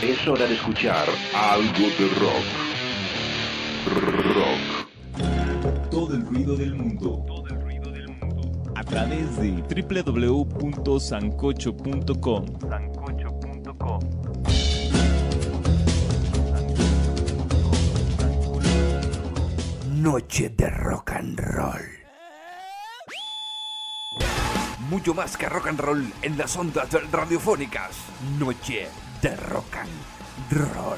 Es hora de escuchar algo de rock. Rock. Todo el ruido del mundo. A través de www.sancocho.com. Noche de rock and roll. Mucho más que rock and roll en las ondas radiofónicas. Noche de rock and roll.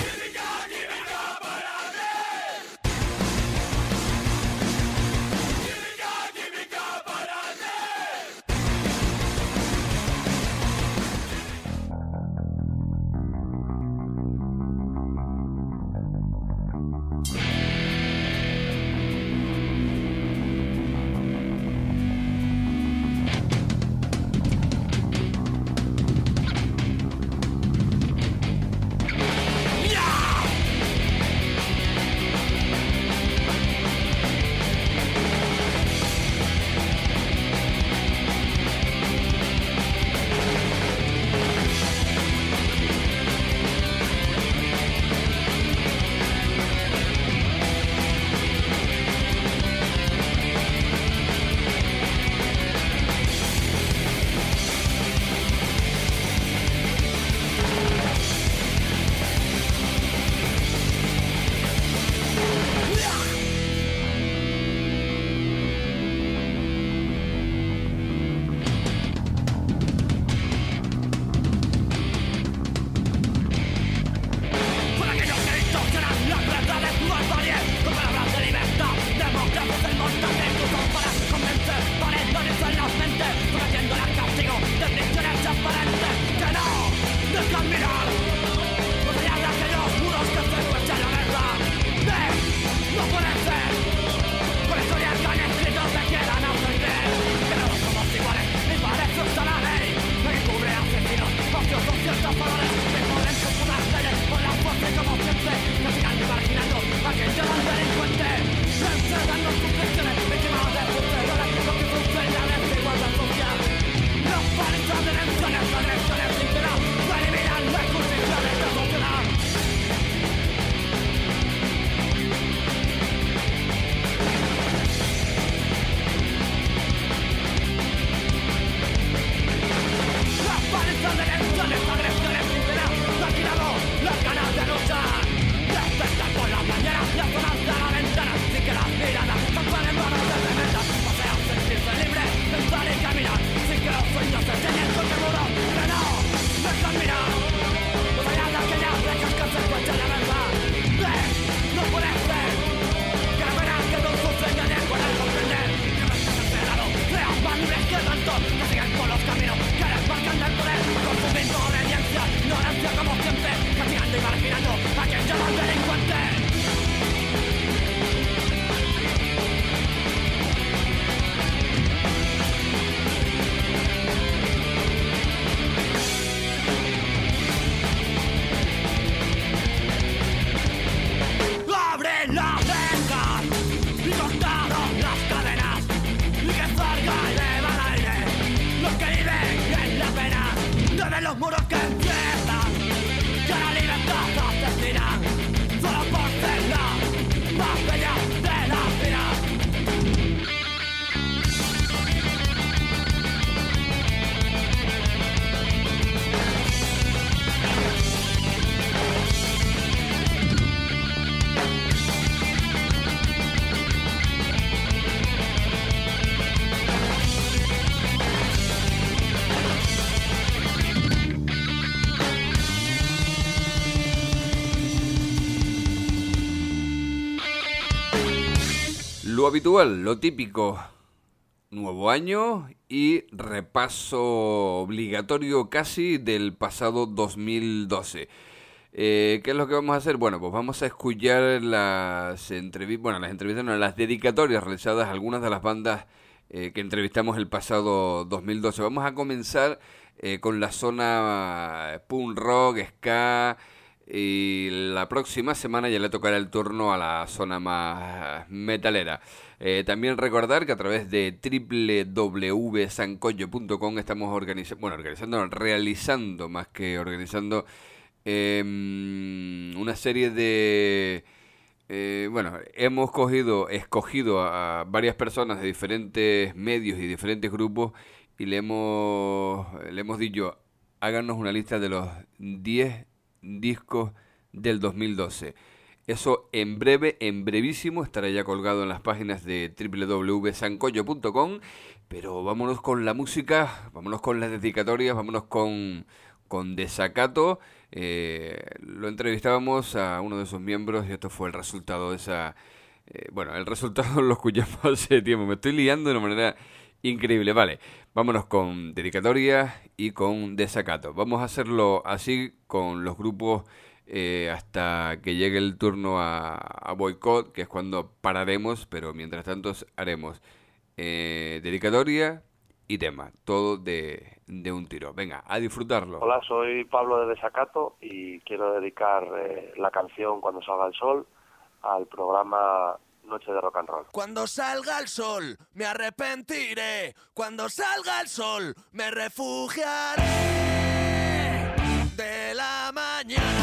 Lo habitual, lo típico, nuevo año y repaso obligatorio casi del pasado 2012. ¿Qué es lo que vamos a hacer? Bueno, pues vamos a escuchar las entrevistas, no, las dedicatorias realizadas a algunas de las bandas que entrevistamos el pasado 2012. Vamos a comenzar con la zona punk rock, ska, y la próxima semana ya le tocará el turno a la zona más metalera. También recordar que a través de www.sancocho.com estamos realizando más que organizando una serie de... hemos escogido a varias personas de diferentes medios y diferentes grupos y le hemos dicho, háganos una lista de los 10 discos del 2012. Eso en brevísimo, estará ya colgado en las páginas de www.sancoyo.com. Pero vámonos con la música, vámonos con las dedicatorias, vámonos con Desacato. Lo entrevistábamos a uno de sus miembros y esto fue el resultado de esa... el resultado lo escuchamos hace tiempo. Me estoy liando de una manera increíble. Vale, vámonos con dedicatoria y con Desacato. Vamos a hacerlo así con los grupos hasta que llegue el turno a Boicot, que es cuando pararemos, pero mientras tanto haremos dedicatoria y tema, todo de un tiro. Venga, a disfrutarlo. Hola, soy Pablo de Desacato y quiero dedicar la canción Cuando salga el sol al programa Noche de Rock and Roll. Cuando salga el sol, me arrepentiré. Cuando salga el sol, me refugiaré de la mañana.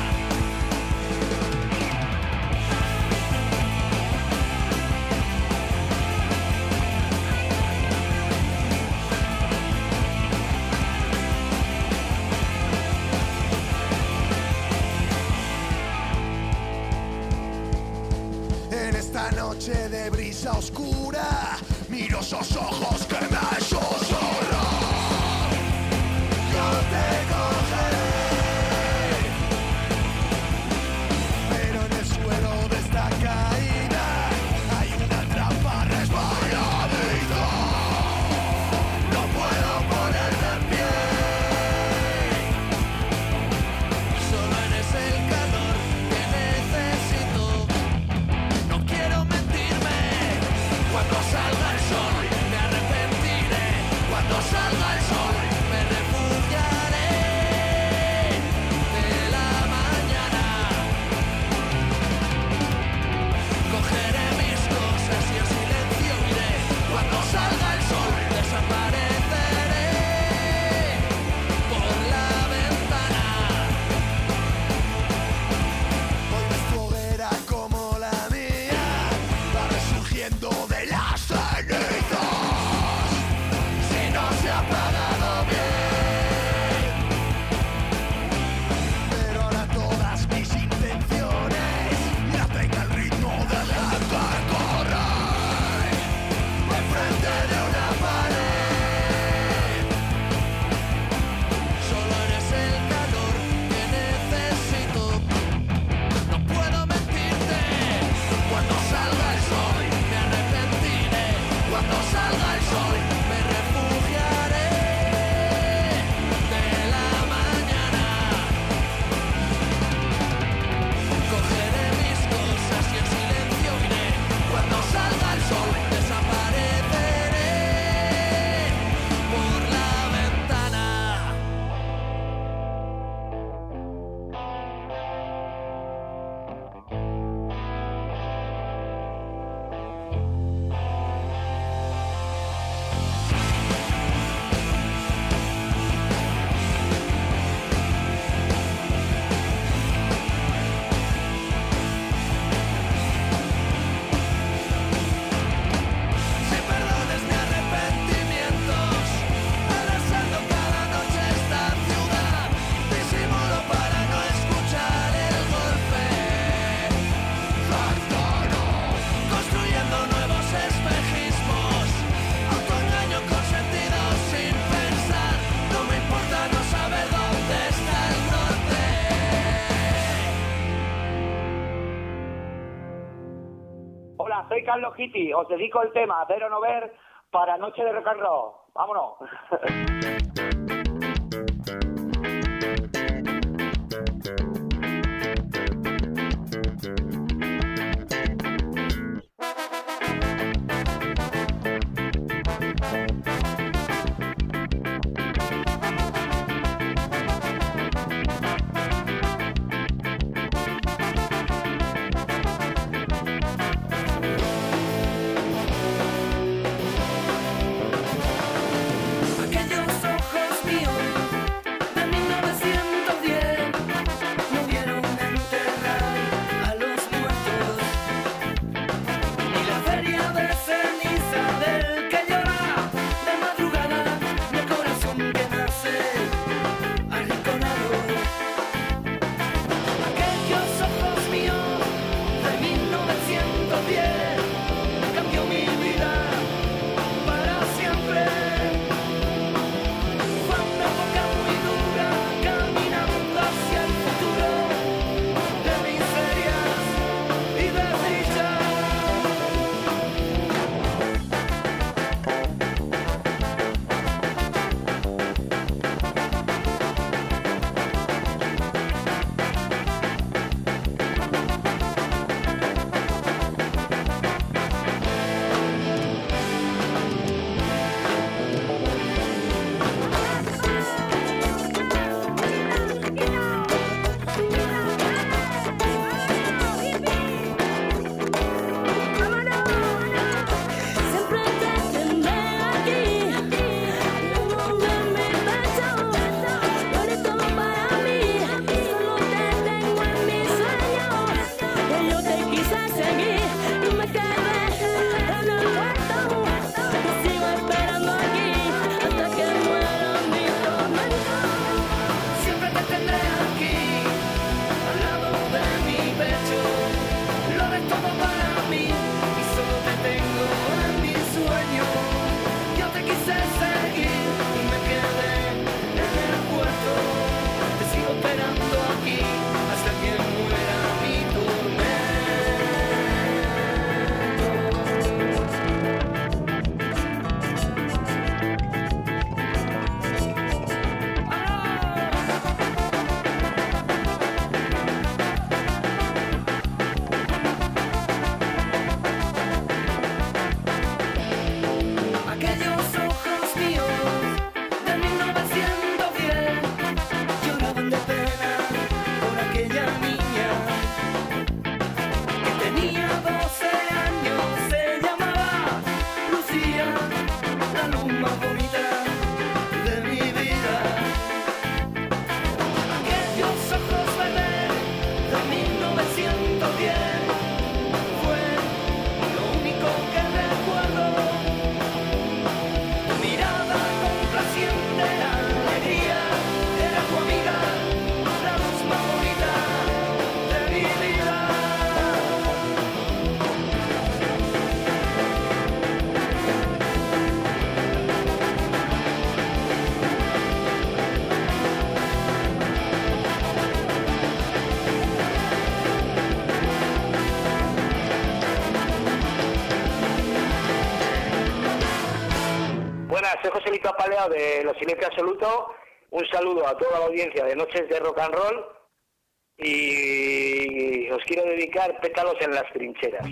Esta noche de brisa oscura, miro esos ojos que me susurran. Yo te cogeré, pero en el suelo de esta caída hay una trampa resbaladita. No puedo ponerme en pie, solo eres el calor que necesito. Quiero mentirme. Cuando salga el sol me arrepentiré. Cuando salga el sol me refugiaré de la mañana. Cogeré mis cosas y en silencio iré. Cuando salga el sol desapareceré por la ventana. hoy ves tu hoguera como la mía, va resurgiendo de las cenizas. Si no se ha apagado bien, pero ahora todas mis intenciones nacen al ritmo de la que corre enfrente de una pared. Solo eres el calor que necesito. No puedo mentirte. Cuando salga el sol me arrepentiré. Cuando salga el sol me refugiaré de la mañana. Cogeré mis cosas y en silencio iré. Cuando salga el sol desapareceré por la ventana. Si perdones mis arrepentimientos, arrasando cada noche esta ciudad, disimulo para no escuchar el golpe. Construyendo nuevos espejismos, autoengaño con sentido sin pensar. No me importa no saber dónde está el norte. Hola, soy Carlos Kitty. Os dedico el tema Ver o no ver para Noche de Rock and Roll. ¡Vámonos! Aquellos ojos soy Joselito Apaleado de Los Silencio Absoluto. Un saludo a toda la audiencia de Noches de Rock and Roll y os quiero dedicar Pétalos en las trincheras.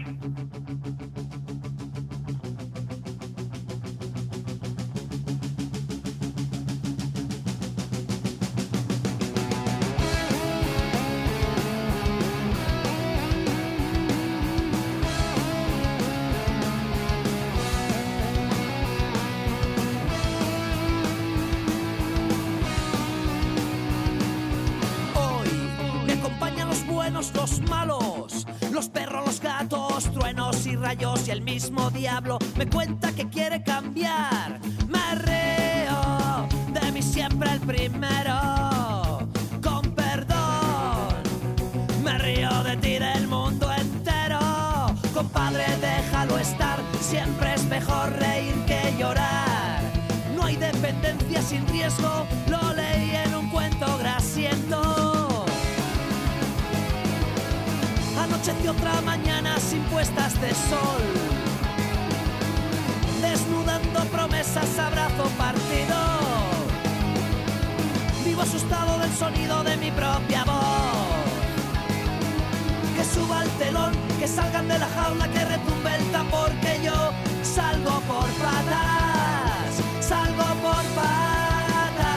Los malos, los perros, los gatos, truenos y rayos y el mismo diablo me cuenta que quiere cambiar. Me río de mí siempre el primero, con perdón. Me río de ti del mundo entero, compadre déjalo estar, siempre es mejor reír que llorar. No hay dependencia sin riesgo, lo leí en un cuento grasiento. Anocheció otra mañana sin puestas de sol, desnudando promesas, abrazo partido. Vivo asustado del sonido de mi propia voz. Que suba el telón, que salgan de la jaula, que retumbe el tambor, que yo salgo por patas, salgo por patas.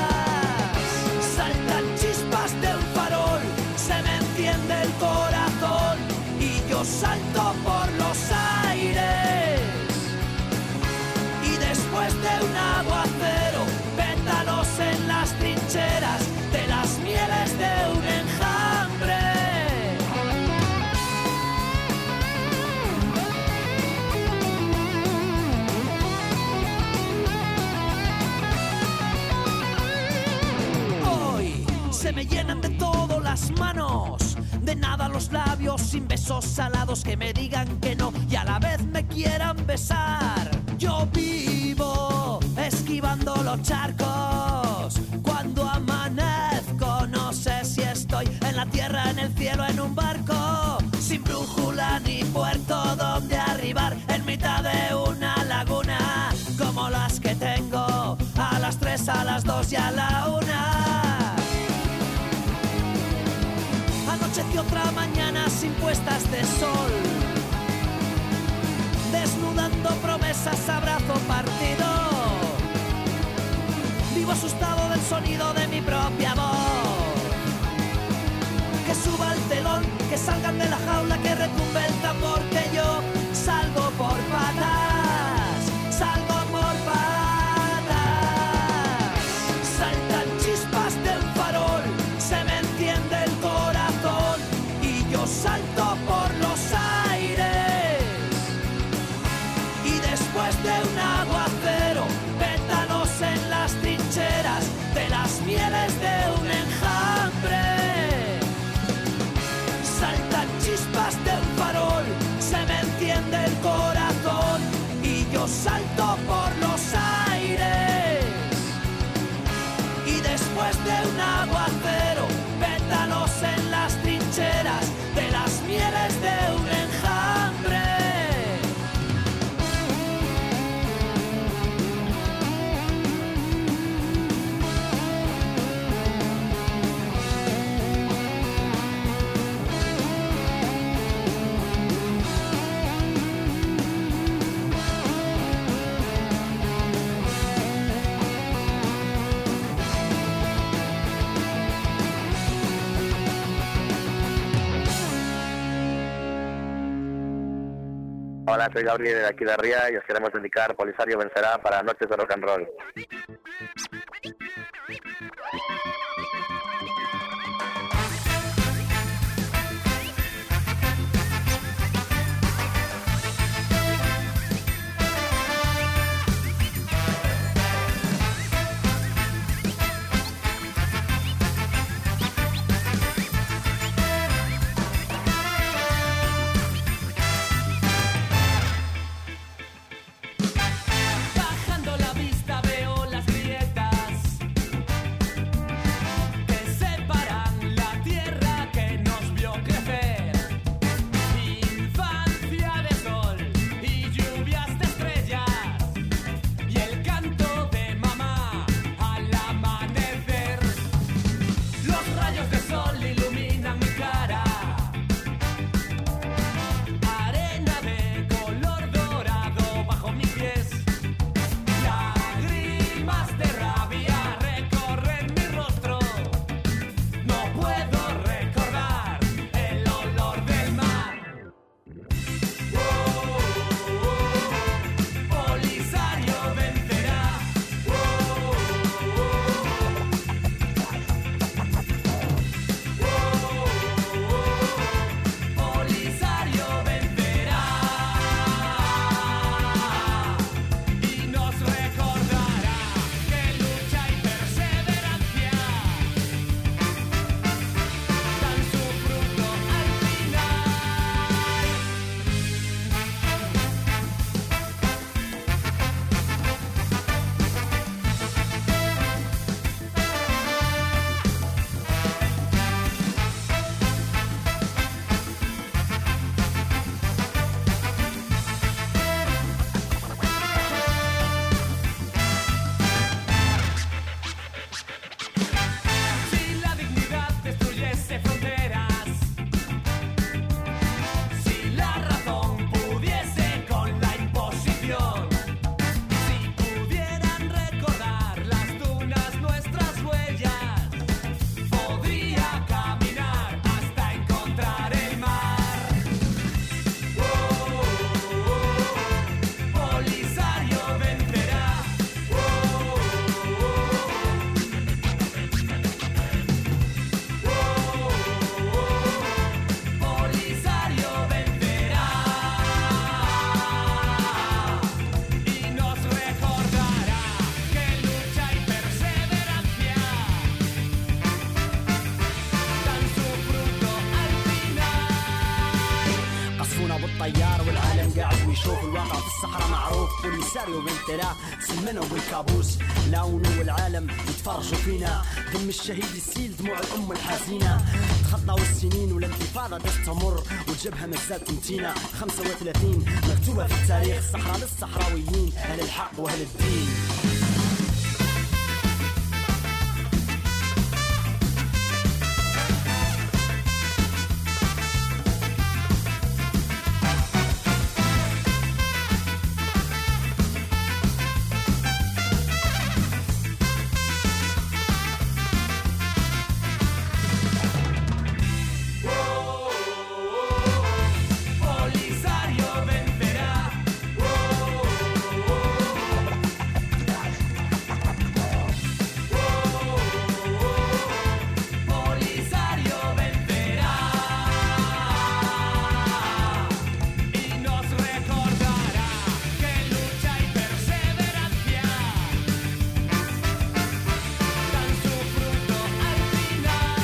Saltan chispas de un farol, se me enciende el corazón y yo salto por los aires. Y después de un aguacero, pétalos en las trincheras de las mieles de un enjambre. Hoy se me llenan de todo las manos, de nada los labios, sin besos salados que me digan que no y a la vez me quieran besar. Yo vivo esquivando los charcos, cuando amanezco no sé si estoy en la tierra, en el cielo, en un barco, sin brújula ni puerto donde arribar, en mitad de una laguna, como las que tengo a las 3, a las 2 y a la 1. Anocheció otra mañana sin puestas de sol, desnudando promesas, abrazo partido. Vivo asustado del sonido de mi propia voz. Que suba el telón, que salgan de la jaula, que retumbe el tambor, que yo salgo por patas, salgo por patas. Saltan chispas de un farol, se me enciende el corazón y yo salto por los aires. Y después de un aguacero, pétalos en las trincheras de las mieles de un enjambre. Saltan chispas de un farol, se me enciende el corazón y yo salto por los aires. Y después de un aguacero, pétalos en las trincheras de las mieles de un enjambre. Hola, soy Gabriel de aquí de Ría y os queremos dedicar Polisario vencerá para Noches de Rock and Roll. Bajando la vista veo las grietas sol iluminan mi cara. Arena de color dorado bajo mis pies. Lágrimas de rabia recorren mi rostro. No puedo recordar el olor del mar. Polisario vencerá. Polisario vencerá y nos recordará que lucha y perseverancia dan su fruto al final. Si la dignidad destruyese fronteras, si la razón pudiese con la imposición, si pudieran recordar las dunas nuestras huellas, podría caminar hasta encontrar el mar. Polisario vencerá. Polisario vencerá y nos recordará que lucha y perseverancia dan su fruto al final. قصفونا بالطيار والعالم قاعد ويشوف الواقع في الصحراء معروف. بوليساريو بنترا سمنوا بالكابوس لاونوا والعالم يتفرجوا فينا. دم الشهيد يسيل دموع الام الحزينه. تخطوا السنين والانتفاضه تستمر والجبهه مازالت تمتينا. 35 مكتوبه في التاريخ. الصحراء للصحراويين اهل الحق واهل الدين. Polisario vencerá. Polisario vencerá y nos recordará que lucha y perseverancia dan su fruto al final.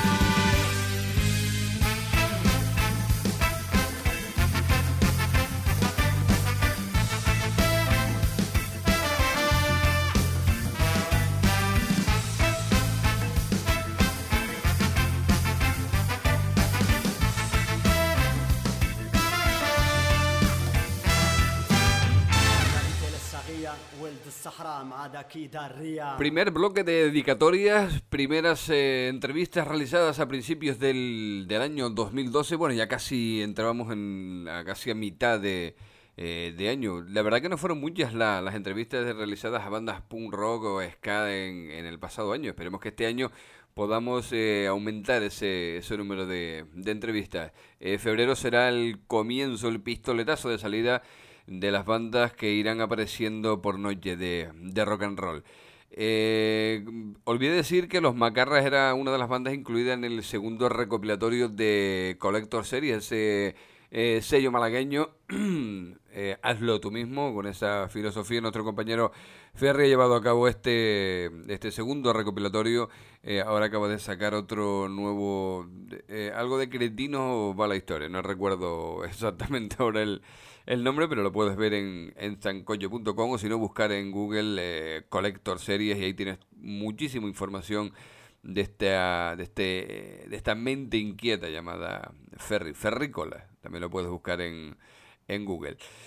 ولد الصحراء مع ذاكي دارية. Primer bloque de dedicatorias, primeras entrevistas realizadas a principios del año 2012. Bueno, ya casi entrábamos casi a mitad de año. La verdad que no fueron muchas las entrevistas realizadas a bandas punk rock o ska en el pasado año. Esperemos que este año podamos aumentar ese número de entrevistas. Febrero será el comienzo, el pistoletazo de salida de las bandas que irán apareciendo por noche de rock and roll. Olvidé decir que Los Macarras era una de las bandas incluidas en el segundo recopilatorio de Collector Series, ese sello malagueño. Hazlo tú mismo, con esa filosofía. Nuestro compañero Ferri ha llevado a cabo este segundo recopilatorio. Ahora acaba de sacar otro nuevo, algo de Cretinos va la historia, no recuerdo exactamente ahora el nombre, pero lo puedes ver en zancocho.com, o si no, buscar en Google Collector Series, y ahí tienes muchísima información de esta mente inquieta llamada Ferrícola. También lo puedes buscar en Google.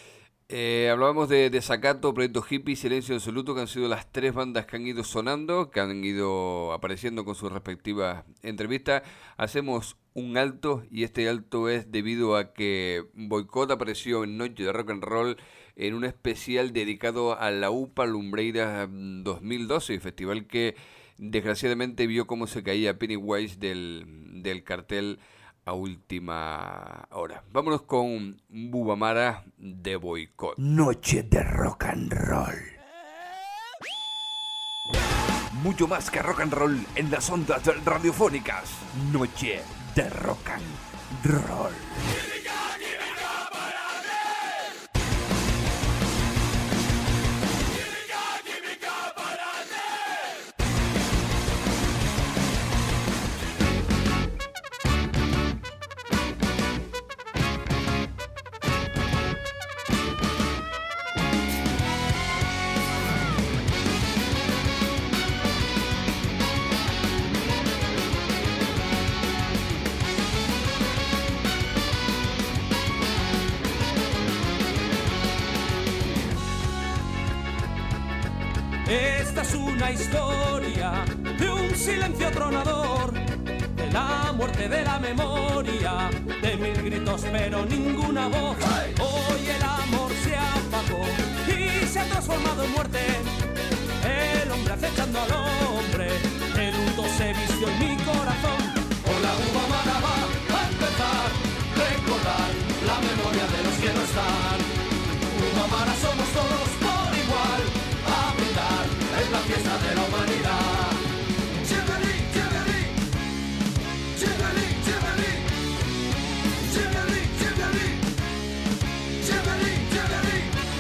Hablábamos de Desacato, Proyecto Hippie, Silencio Absoluto, que han sido las 3 bandas que han ido sonando, que han ido apareciendo con sus respectivas entrevistas. Hacemos un alto, y este alto es debido a que Boicot apareció en Noche de Rock and Roll en un especial dedicado a la UPA Lumbreira 2012, festival que desgraciadamente vio cómo se caía Pennywise del cartel a última hora. Vámonos con Bubamara de Boicot. Noche de rock and roll. Mucho más que rock and roll en las ondas radiofónicas. Noche de rock and roll. Esta es una historia de un silencio tronador, de la muerte de la memoria, de 1000 gritos pero ninguna voz. Hoy el amor se apagó y se ha transformado en muerte. El hombre acechando al hombre, el luto se vistió en mi corazón. Hola, Bubamara va a empezar, recordar la memoria de los que no están. Bubamara somos todos por igual, a brindar, es la fiesta de la humanidad. Chiveli, chiveli, chiveli, chiveli, chiveli, chiveli, chiveli, chiveli.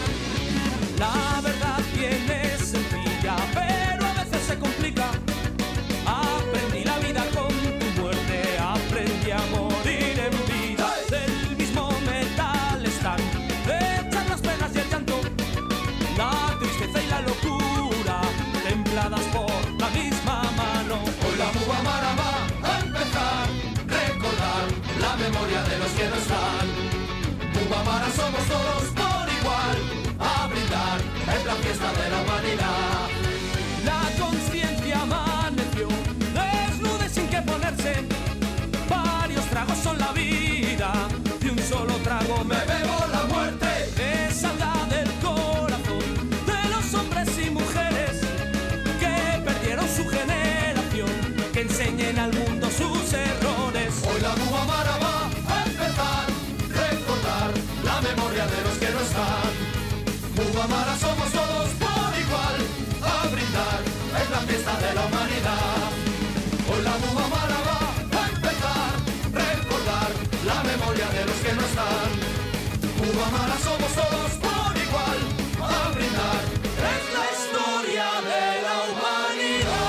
La verdad tiene sencilla, pero a veces se complica. Aprendí la vida con tu muerte, aprendí a morir en vida. Del mismo metal están hechas las penas y el llanto, la tristeza y la locura, templadas por la misma mano. Hoy la Bubamara va a empezar, recordar la memoria de los que no están. Bubamara somos todos por igual, a brindar, es la fiesta de la humanidad. La conciencia amaneció, desnuda y sin que ponerse. Varios tragos son la vida, de un solo trago me bebo la muerte. Es salga del corazón de los hombres y mujeres que perdieron su generación, que enseñen al mundo sus errores. Hoy la Bubamara va a empezar, recordar la memoria de los que no están. Bubamara somos todos por igual, a brindar, es la fiesta de la humanidad. Hoy la Bubamara va a empezar, recordar la memoria de los que no están. Bubamara somos todos por igual, a brindar, es la historia de la humanidad.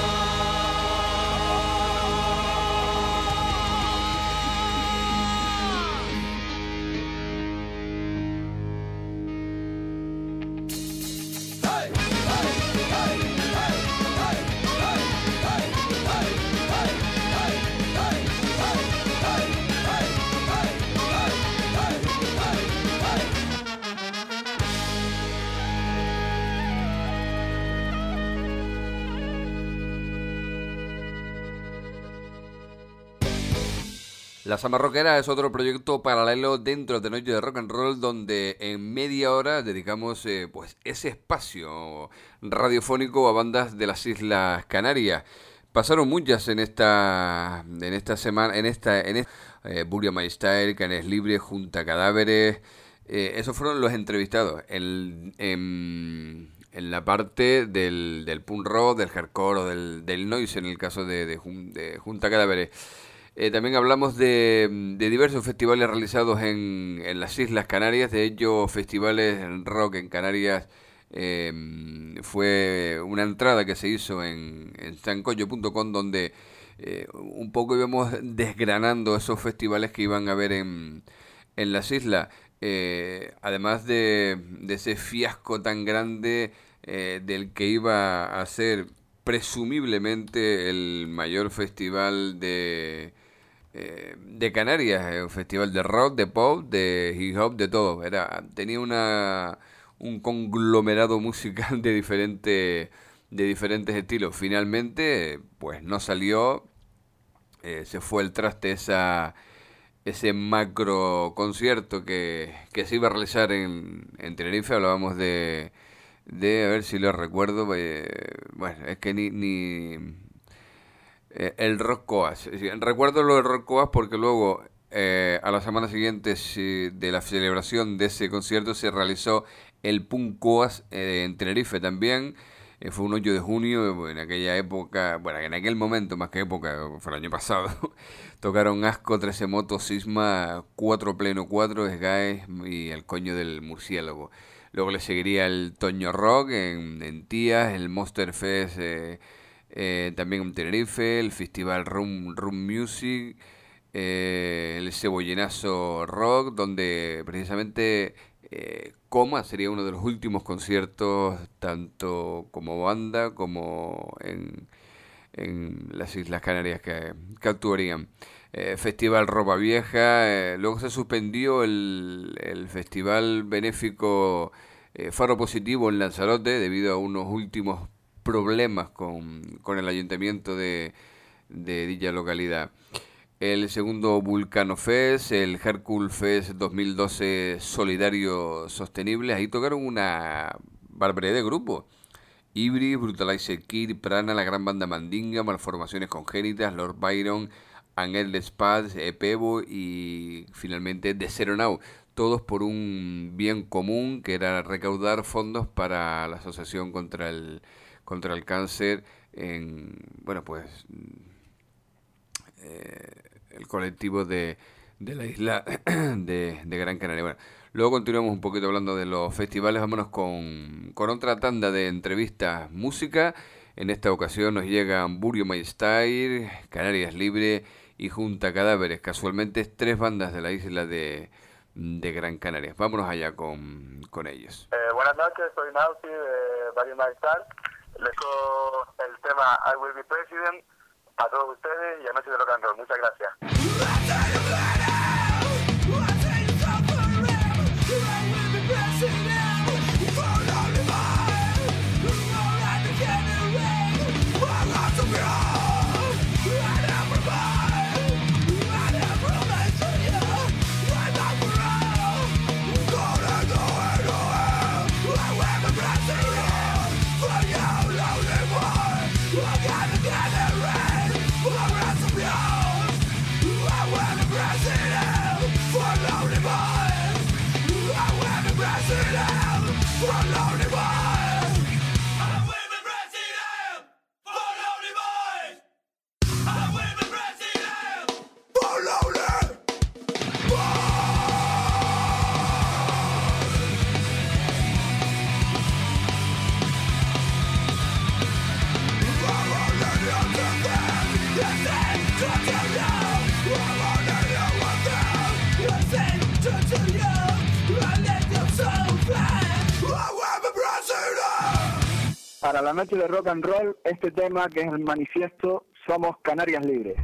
La Samba Rockera es otro proyecto paralelo dentro de Noche de Rock and Roll, donde en media hora dedicamos pues ese espacio radiofónico a bandas de las Islas Canarias. Pasaron muchas en esta semana, Buria My Style, Canes Libre, Junta Cadáveres. Esos fueron los entrevistados en la parte del punk rock, del hardcore o del noise, en el caso de Junta Cadáveres. También hablamos de diversos festivales realizados en las Islas Canarias. De ellos, festivales en rock en Canarias fue una entrada que se hizo en sancoyo.com, donde un poco íbamos desgranando esos festivales que iban a haber en las islas. Además de ese fiasco tan grande del que iba a ser presumiblemente el mayor festival de de Canarias, un festival de rock, de pop, de hip hop, de todo. Tenía un conglomerado musical de diferentes estilos. Finalmente, pues no salió, se fue el traste ese macro concierto que se iba a realizar en Tenerife. Hablábamos de a ver si lo recuerdo, bueno, es que ni el Rock Coas. Recuerdo lo del Rock Coas porque luego a la semana siguiente de la celebración de ese concierto se realizó el Punk Coas en Tenerife también. Fue un 8 de junio, en aquella época, bueno, en aquel momento, más que época, fue el año pasado, tocaron Asco, 13 Motos, Sisma, 4 Pleno 4, Sky y El Coño del Murciélago. Luego le seguiría el Toño Rock en Tías, el Monster Fest también en Tenerife, el Festival Room Music, el Cebollinazo Rock, donde precisamente Coma sería uno de los últimos conciertos, tanto como banda como en las Islas Canarias que actuarían. Festival Ropa Vieja, luego se suspendió el Festival Benéfico Faro Positivo en Lanzarote debido a unos últimos problemas con el ayuntamiento de dicha localidad. El segundo Vulcano Fest, el Hercule Fest 2012 Solidario Sostenible, ahí tocaron una barbaridad de grupos. Ibris, Brutalizer Kid, Prana, la Gran Banda Mandinga, Malformaciones Congénitas, Lord Byron, Angel Spads, Pevo y finalmente The Zero Now. Todos por un bien común que era recaudar fondos para la Asociación contra el Cáncer en, bueno, pues el colectivo de la isla de Gran Canaria. Bueno, luego continuamos un poquito hablando de los festivales. Vámonos con otra tanda de entrevistas, música. En esta ocasión nos llegan Burio My Style, Canarias Libre y Junta Cadáveres. Casualmente 3 bandas de la isla de Gran Canaria. Vámonos allá con ellos. Buenas noches, soy Nauti de Burio My Style. Les dejo el tema I Will Be President a todos ustedes y a Noche de Rock and Roll. Muchas gracias. Para la noche de rock and roll, este tema que es el manifiesto Somos Canarias Libres.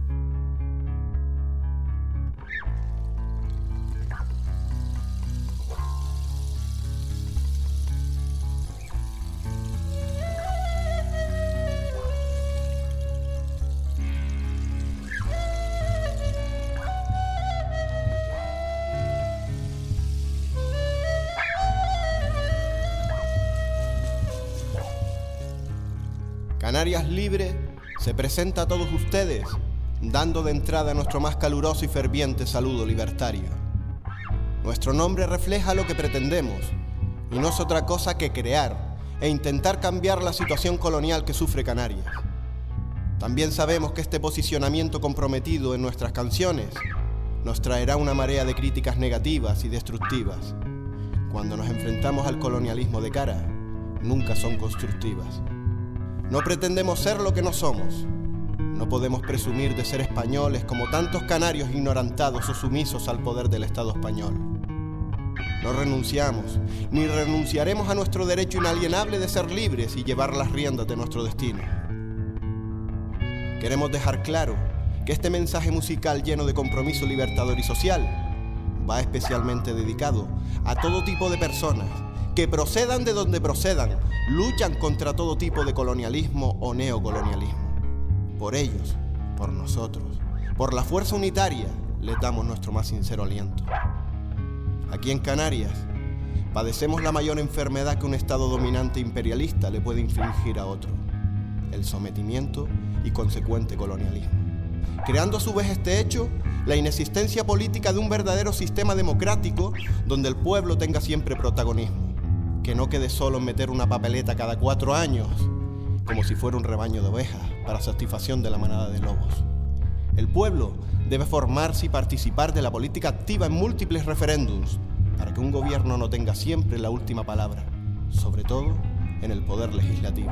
Canarias Libre se presenta a todos ustedes, dando de entrada nuestro más caluroso y ferviente saludo libertario. Nuestro nombre refleja lo que pretendemos, y no es otra cosa que crear e intentar cambiar la situación colonial que sufre Canarias. También sabemos que este posicionamiento comprometido en nuestras canciones nos traerá una marea de críticas negativas y destructivas. Cuando nos enfrentamos al colonialismo de cara, nunca son constructivas. No pretendemos ser lo que no somos. No podemos presumir de ser españoles como tantos canarios ignorantados o sumisos al poder del Estado español. No renunciamos, ni renunciaremos a nuestro derecho inalienable de ser libres y llevar las riendas de nuestro destino. Queremos dejar claro que este mensaje musical lleno de compromiso libertador y social va especialmente dedicado a todo tipo de personas que procedan de donde procedan, luchan contra todo tipo de colonialismo o neocolonialismo. Por ellos, por nosotros, por la fuerza unitaria, les damos nuestro más sincero aliento. Aquí en Canarias, padecemos la mayor enfermedad que un Estado dominante imperialista le puede infligir a otro: el sometimiento y consecuente colonialismo. Creando a su vez este hecho, la inexistencia política de un verdadero sistema democrático donde el pueblo tenga siempre protagonismo, que no quede solo en meter una papeleta cada 4 años, como si fuera un rebaño de ovejas para satisfacción de la manada de lobos. El pueblo debe formarse y participar de la política activa en múltiples referéndums para que un gobierno no tenga siempre la última palabra, sobre todo en el poder legislativo.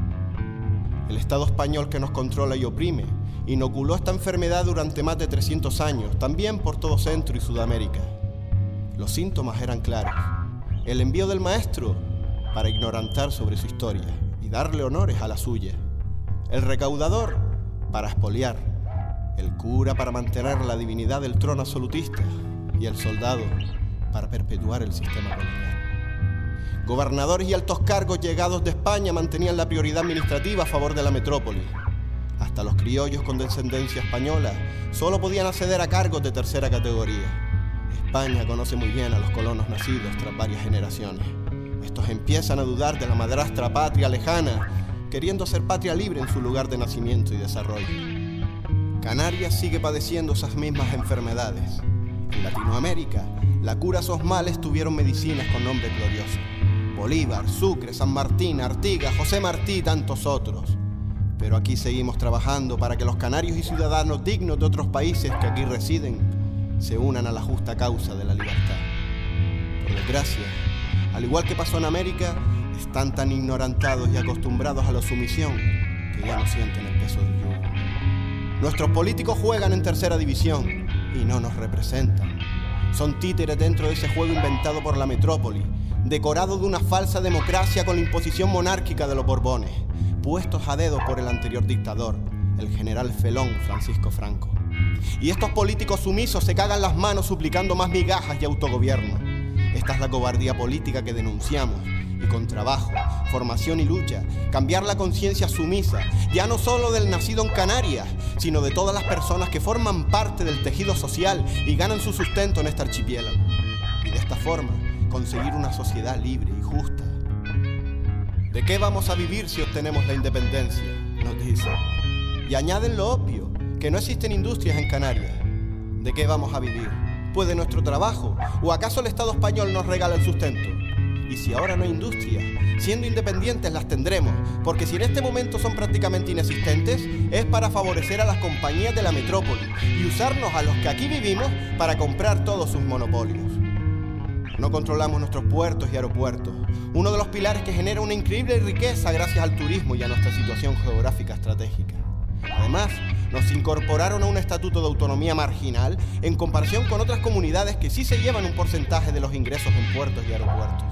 El Estado español que nos controla y oprime inoculó esta enfermedad durante más de 300 años, también por todo Centro y Sudamérica. Los síntomas eran claros: el envío del maestro para ignorantar sobre su historia y darle honores a la suya, el recaudador para expoliar, el cura para mantener la divinidad del trono absolutista y el soldado para perpetuar el sistema colonial. Gobernadores y altos cargos llegados de España mantenían la prioridad administrativa a favor de la metrópoli. Hasta los criollos con descendencia española solo podían acceder a cargos de tercera categoría. España conoce muy bien a los colonos nacidos tras varias generaciones. Estos empiezan a dudar de la madrastra patria lejana, queriendo ser patria libre en su lugar de nacimiento y desarrollo. Canarias sigue padeciendo esas mismas enfermedades. En Latinoamérica, la cura a esos males tuvieron medicinas con nombres gloriosos: Bolívar, Sucre, San Martín, Artigas, José Martí y tantos otros. Pero aquí seguimos trabajando para que los canarios y ciudadanos dignos de otros países que aquí residen se unan a la justa causa de la libertad. Por desgracia, al igual que pasó en América, están tan ignorantados y acostumbrados a la sumisión que ya no sienten el peso del yugo. Nuestros políticos juegan en tercera división y no nos representan. Son títeres dentro de ese juego inventado por la metrópoli, decorado de una falsa democracia con la imposición monárquica de los Borbones, puestos a dedo por el anterior dictador, el general felón Francisco Franco. Y estos políticos sumisos se cagan las manos suplicando más migajas y autogobierno. Esta es la cobardía política que denunciamos, y con trabajo, formación y lucha, cambiar la conciencia sumisa, ya no solo del nacido en Canarias, sino de todas las personas que forman parte del tejido social y ganan su sustento en este archipiélago. Y de esta forma, conseguir una sociedad libre y justa. ¿De qué vamos a vivir si obtenemos la independencia?, nos dicen. Y añaden lo obvio, que no existen industrias en Canarias. ¿De qué vamos a vivir? Pues de nuestro trabajo. ¿O acaso el Estado español nos regala el sustento? Y si ahora no hay industria, siendo independientes las tendremos, porque si en este momento son prácticamente inexistentes, es para favorecer a las compañías de la metrópoli y usarnos a los que aquí vivimos para comprar todos sus monopolios. No controlamos nuestros puertos y aeropuertos, uno de los pilares que genera una increíble riqueza gracias al turismo y a nuestra situación geográfica estratégica. Además, nos incorporaron a un estatuto de autonomía marginal en comparación con otras comunidades que sí se llevan un porcentaje de los ingresos en puertos y aeropuertos.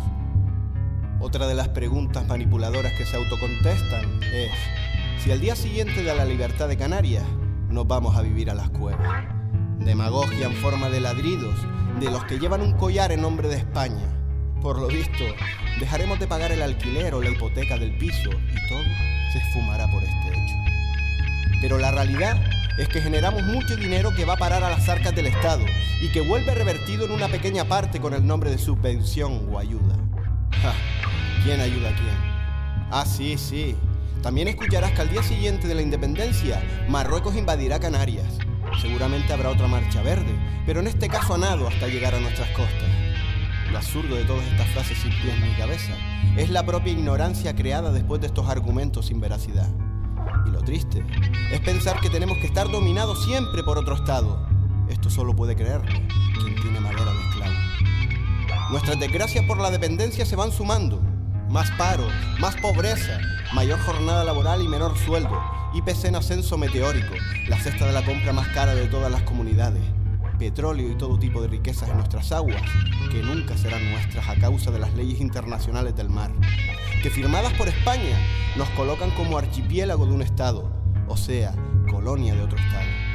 Otra de las preguntas manipuladoras que se autocontestan es si al día siguiente de la libertad de Canarias nos vamos a vivir a las cuevas. Demagogia en forma de ladridos de los que llevan un collar en nombre de España. Por lo visto, dejaremos de pagar el alquiler o la hipoteca del piso y todo se esfumará por este hecho. Pero la realidad es que generamos mucho dinero que va a parar a las arcas del Estado y que vuelve revertido en una pequeña parte con el nombre de subvención o ayuda. ¡Ja! ¿Quién ayuda a quién? Ah, sí. También escucharás que al día siguiente de la independencia, Marruecos invadirá Canarias. Seguramente habrá otra marcha verde, pero en este caso a nado hasta llegar a nuestras costas. Lo absurdo de todas estas frases sin pies ni cabeza es la propia ignorancia creada después de estos argumentos sin veracidad. Y lo triste es pensar que tenemos que estar dominados siempre por otro Estado. Esto solo puede creerlo quien tiene madera de esclavo. Nuestras desgracias por la dependencia se van sumando. Más paro, más pobreza, mayor jornada laboral y menor sueldo, IPC en ascenso meteórico, la cesta de la compra más cara de todas las comunidades, petróleo y todo tipo de riquezas en nuestras aguas, que nunca serán nuestras a causa de las leyes internacionales del mar, que firmadas por España nos colocan como archipiélago de un Estado, o sea, colonia de otro Estado.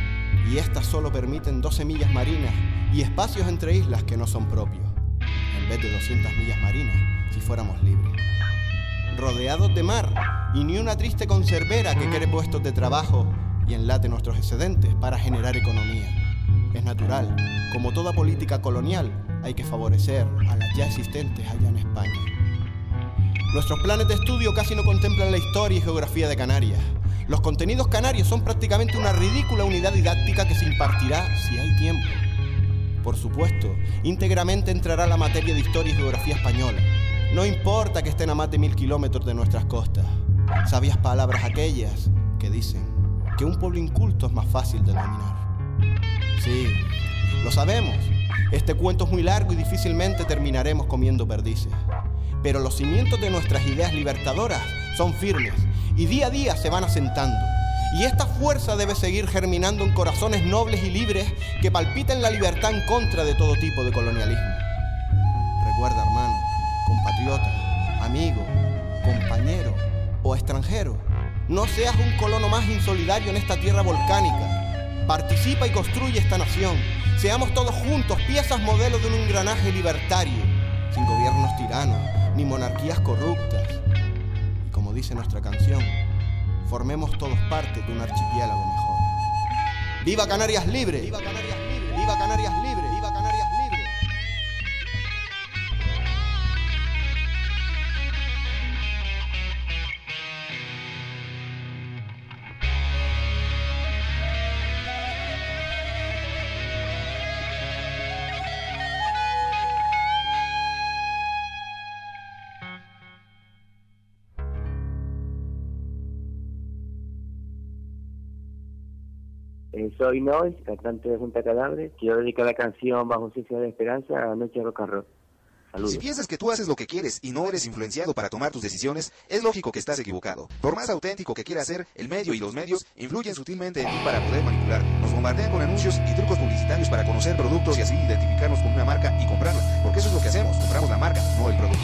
y estas solo permiten 12 millas marinas y espacios entre islas que no son propios, en vez de 200 millas marinas si fuéramos libres. Rodeados de mar y ni una triste conservera que quiere puestos de trabajo y enlate nuestros excedentes para generar economía. Es natural, como toda política colonial, hay que favorecer a las ya existentes allá en España. Nuestros planes de estudio casi no contemplan la historia y geografía de Canarias. Los contenidos canarios son prácticamente una ridícula unidad didáctica que se impartirá si hay tiempo. Por supuesto, íntegramente entrará la materia de historia y geografía española. No importa que estén a más de 1000 kilómetros de nuestras costas. Sabias palabras aquellas que dicen que un pueblo inculto es más fácil de dominar. Sí, lo sabemos. Este cuento es muy largo y difícilmente terminaremos comiendo perdices. Pero los cimientos de nuestras ideas libertadoras son firmes y día a día se van asentando. Y esta fuerza debe seguir germinando en corazones nobles y libres que palpiten la libertad en contra de todo tipo de colonialismo. Recuerda, hermano, compatriota, amigo, compañero o extranjero, no seas un colono más insolidario en esta tierra volcánica. Participa y construye esta nación. Seamos todos juntos piezas modelos de un engranaje libertario, sin gobiernos tiranos ni monarquías corruptas. Y como dice nuestra canción, formemos todos parte de un archipiélago mejor. ¡Viva Canarias libre! ¡Viva Canarias libre! ¡Viva Canarias libre! ¡Viva Canarias libre! Soy Nois, cantante de Junta Cadáveres. Quiero dedicar la canción Bajo un Ciclo de Esperanza a Noche de Rock and Roll. Saludos. Si piensas que tú haces lo que quieres y no eres influenciado para tomar tus decisiones, es lógico que estás equivocado. Por más auténtico que quieras ser, el medio y los medios influyen sutilmente en ti para poder manipular. Nos bombardean con anuncios y trucos publicitarios para conocer productos y así identificarnos con una marca y comprarla. Porque eso es lo que hacemos, compramos la marca, no el producto.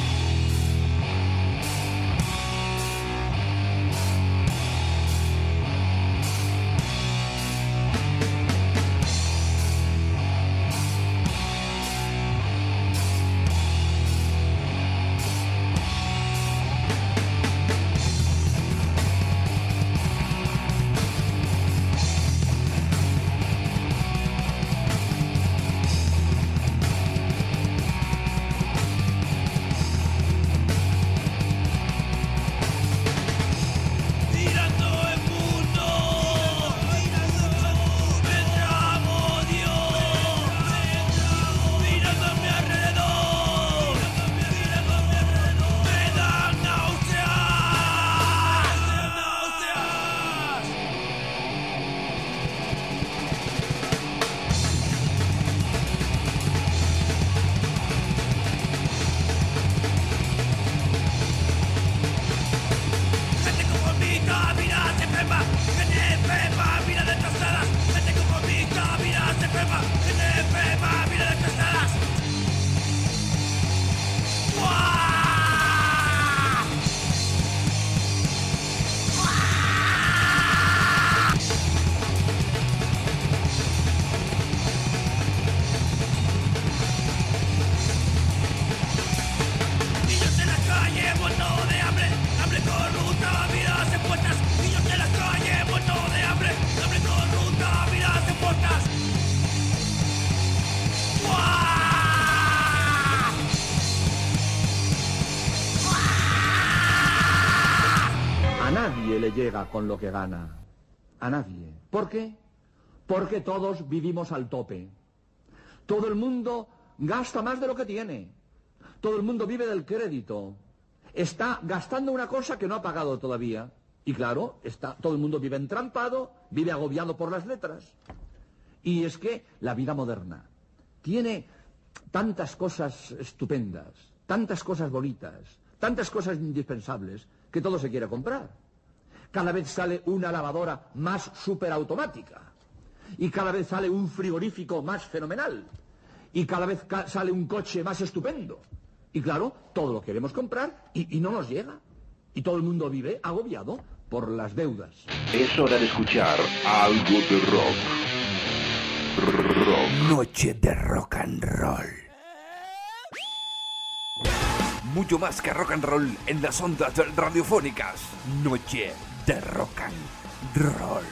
Le llega con lo que gana. A nadie. ¿Por qué? Porque todos vivimos al tope. Todo el mundo gasta más de lo que tiene. Todo el mundo vive del crédito. Está gastando una cosa que no ha pagado todavía. Y claro, todo el mundo vive entrampado, vive agobiado por las letras. Y es que la vida moderna tiene tantas cosas estupendas, tantas cosas bonitas, tantas cosas indispensables, que todo se quiere comprar. Cada vez sale una lavadora más superautomática. Y cada vez sale un frigorífico más fenomenal. Y cada vez sale un coche más estupendo. Y claro, todo lo queremos comprar y no nos llega. Y todo el mundo vive agobiado por las deudas. Es hora de escuchar algo de rock. Noche de rock and roll. Mucho más que rock and roll en las ondas radiofónicas. Noche de rock and roll.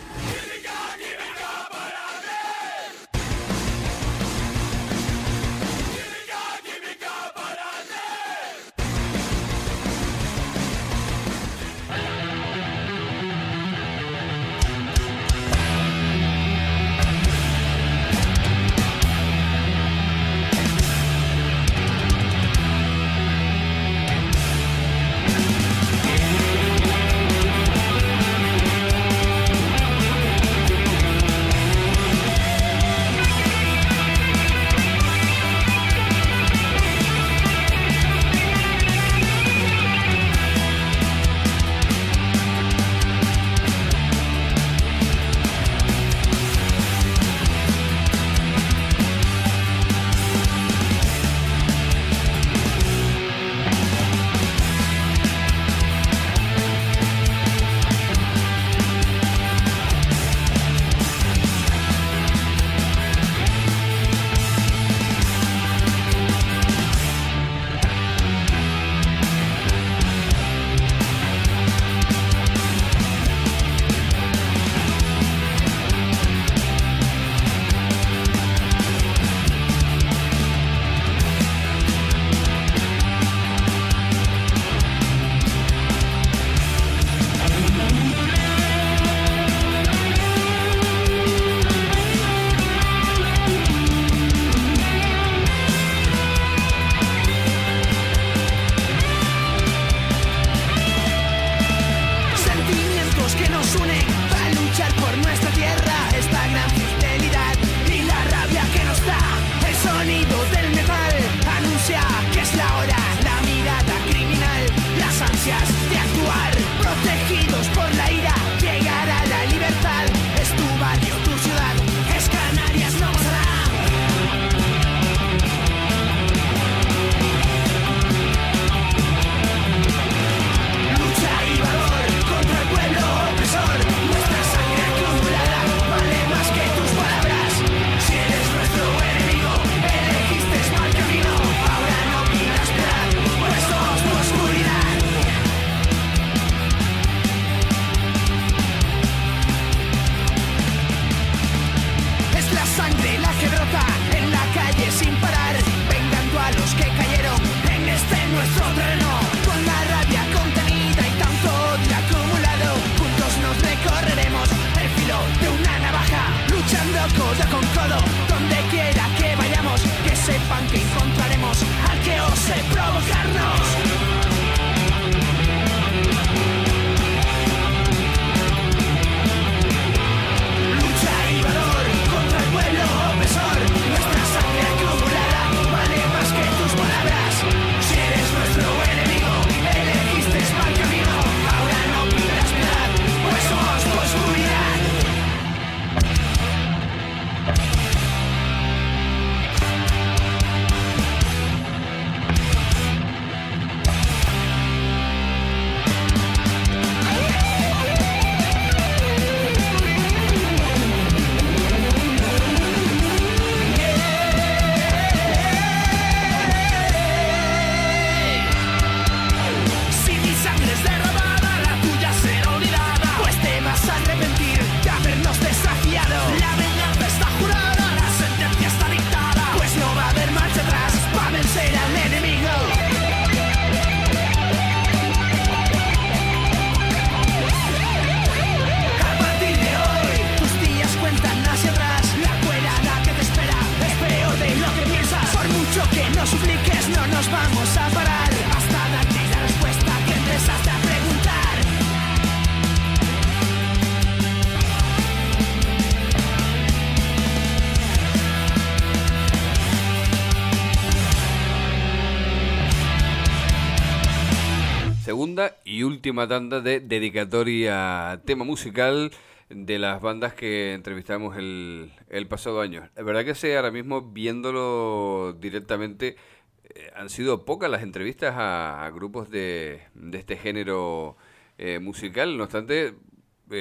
Segunda y última tanda de dedicatoria tema musical de las bandas que entrevistamos el pasado año. La verdad que ahora mismo viéndolo directamente han sido pocas las entrevistas a grupos de este género musical. No obstante,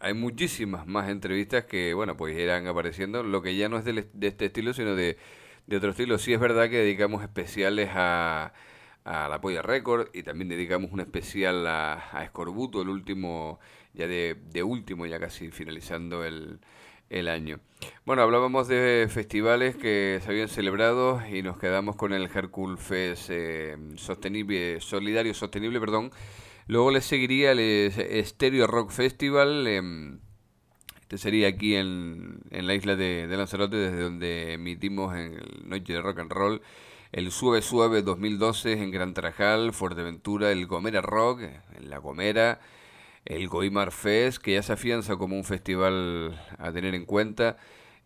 hay muchísimas más entrevistas que, bueno, pues irán apareciendo, lo que ya no es de este estilo, sino de otro estilo. Sí es verdad que dedicamos especiales a la Polla Record y también dedicamos un especial a Escorbuto, el último, ya de último, ya casi finalizando el año. Bueno, hablábamos de festivales que se habían celebrado y nos quedamos con el Hercule Fest Solidario Sostenible. Luego le seguiría el Stereo Rock Festival. Este sería aquí en la isla de Lanzarote, desde donde emitimos en el Noche de Rock and Roll. El Suave Suave 2012 en Gran Tarajal, Fuerteventura, el Gomera Rock en La Gomera, el Goimar Fest, que ya se afianza como un festival a tener en cuenta,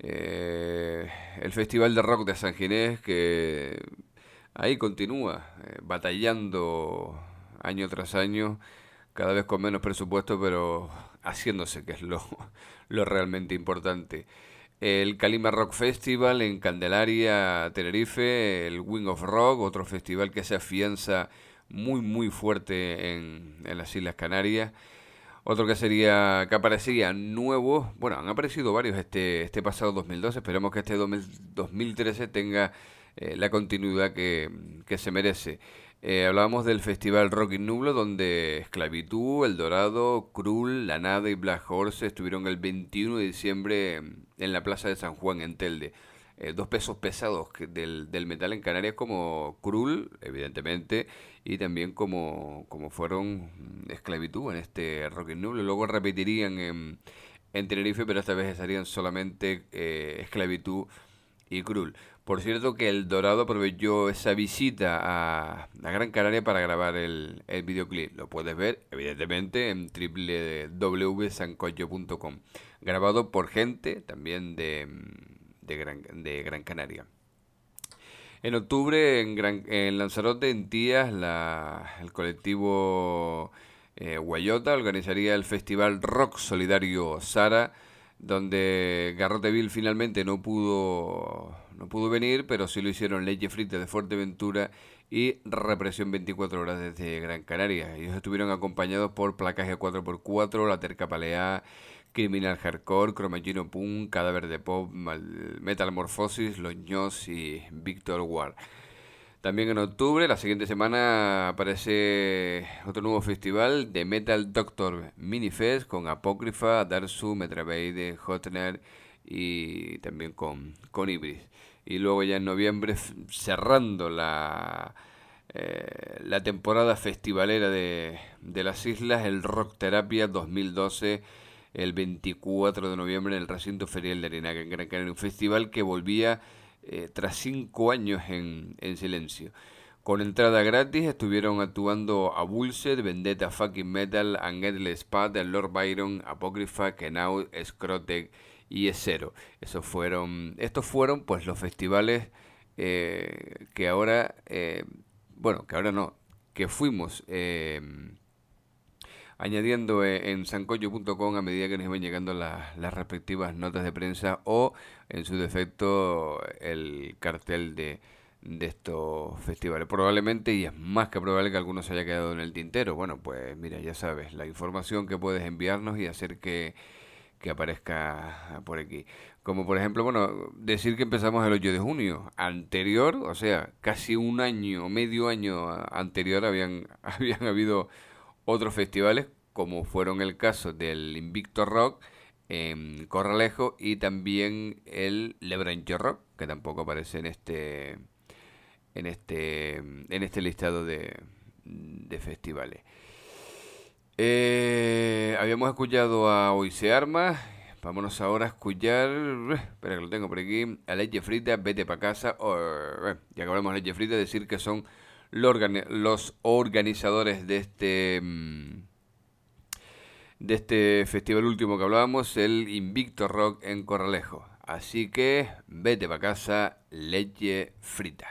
el Festival de Rock de San Ginés, que ahí continúa batallando año tras año, cada vez con menos presupuesto, pero haciéndose, que es lo realmente importante. El Calima Rock Festival en Candelaria, Tenerife, el Wing of Rock, otro festival que se afianza muy muy fuerte en las Islas Canarias. Otro que aparecía nuevo, bueno, han aparecido varios este pasado 2012, esperemos que este 2013 tenga la continuidad que se merece. Hablábamos del Festival Rock in Nublo, donde Esclavitud, El Dorado, Krul, La Nada y Black Horse estuvieron el 21 de diciembre en la Plaza de San Juan, en Telde. Dos pesos pesados del metal en Canarias, como Krul, evidentemente, y también como fueron Esclavitud en este Rock in Nublo. Luego repetirían en Tenerife, pero esta vez estarían solamente Esclavitud y Krul. Por cierto que El Dorado aprovechó esa visita a Gran Canaria para grabar el videoclip. Lo puedes ver, evidentemente, en www.sancocho.com. Grabado por gente también de Gran Canaria. En octubre, en Lanzarote, en Tías, el colectivo Guayota organizaría el Festival Rock Solidario Sara, donde Garroteville finalmente no pudo venir, pero sí lo hicieron Leche Frita de Fuerteventura y Represión 24 Horas desde Gran Canaria. Ellos estuvieron acompañados por Placaje 4x4, La Terca Paleá, Criminal Hardcore, Cromagino Punk, Cadáver de Pop, Metamorfosis, Los Ños y Victor War. También en octubre, la siguiente semana, aparece otro nuevo festival de Metal Doctor Minifest con Apócrifa, Darsu, Metraveide, Hotner y también con Ibris. Y luego ya en noviembre, cerrando la temporada festivalera de las islas, el Rock Terapia 2012, el 24 de noviembre en el Recinto Ferial de Arinaca, en Gran Canaria, un festival que volvía tras 5 años en silencio. Con entrada gratis estuvieron actuando Abulsed, Vendetta Fucking Metal, Angel Spad, Lord Byron, Apócrifa, Kenau, Scrotec y Esero. Estos fueron pues los festivales que ahora, que fuimos añadiendo en sancocho.com a medida que nos iban llegando las respectivas notas de prensa o, en su defecto, el cartel de estos festivales. Probablemente, y es más que probable, que algunos se haya quedado en el tintero. Bueno, pues mira, ya sabes, la información que puedes enviarnos y hacer que aparezca por aquí. Como por ejemplo, bueno, decir que empezamos el 8 de junio. Anterior, o sea, casi un año, medio año anterior, habían habido otros festivales, como fueron el caso del Invicto Rock en Corralejo y también el Lebrancho Rock, que tampoco aparece en este listado de festivales. Habíamos escuchado a Hoy se arma. Vámonos ahora a escuchar, espera que lo tengo por aquí, a Leche Frita, Vete pa' casa. Ya que hablamos de Leche Frita, decir que son los organizadores de este festival último que hablábamos, el Invicto Rock en Corralejo. Así que vete pa' casa, Leche Frita.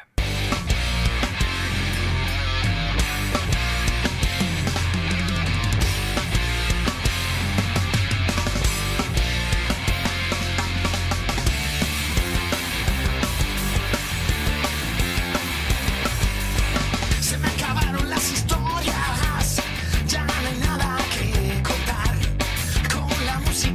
La música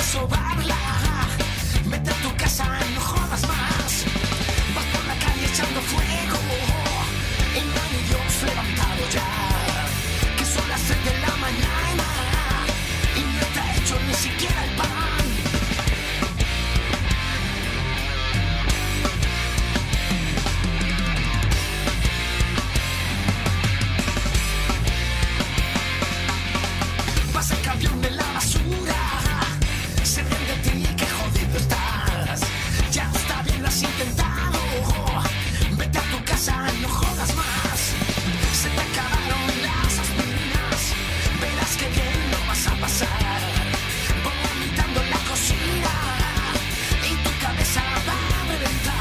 sobarla. Vete a tu casa, no jodas más. Vas por la calle echando fuego y no hay ni Dios levantado ya. Que son las 3 de la mañana y no te ha hecho ni siquiera el pan. Vas el camión de la basura, se ríen de ti, que jodido estás. Ya está bien, lo has intentado. Vete a tu casa, no jodas más. Se te acabaron las aspirinas, verás que bien lo vas a pasar. Vomitando en la cocina y tu cabeza va a reventar.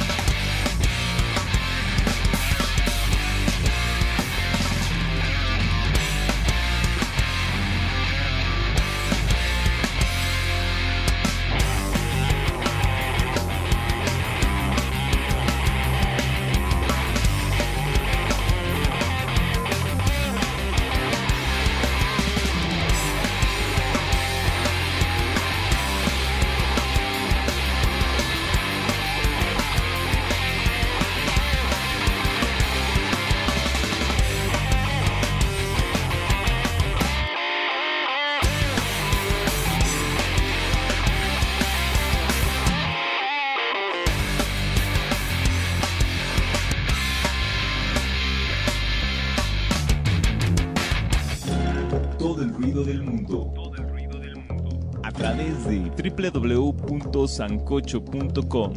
Todo el ruido del mundo. A través de www.sancocho.com.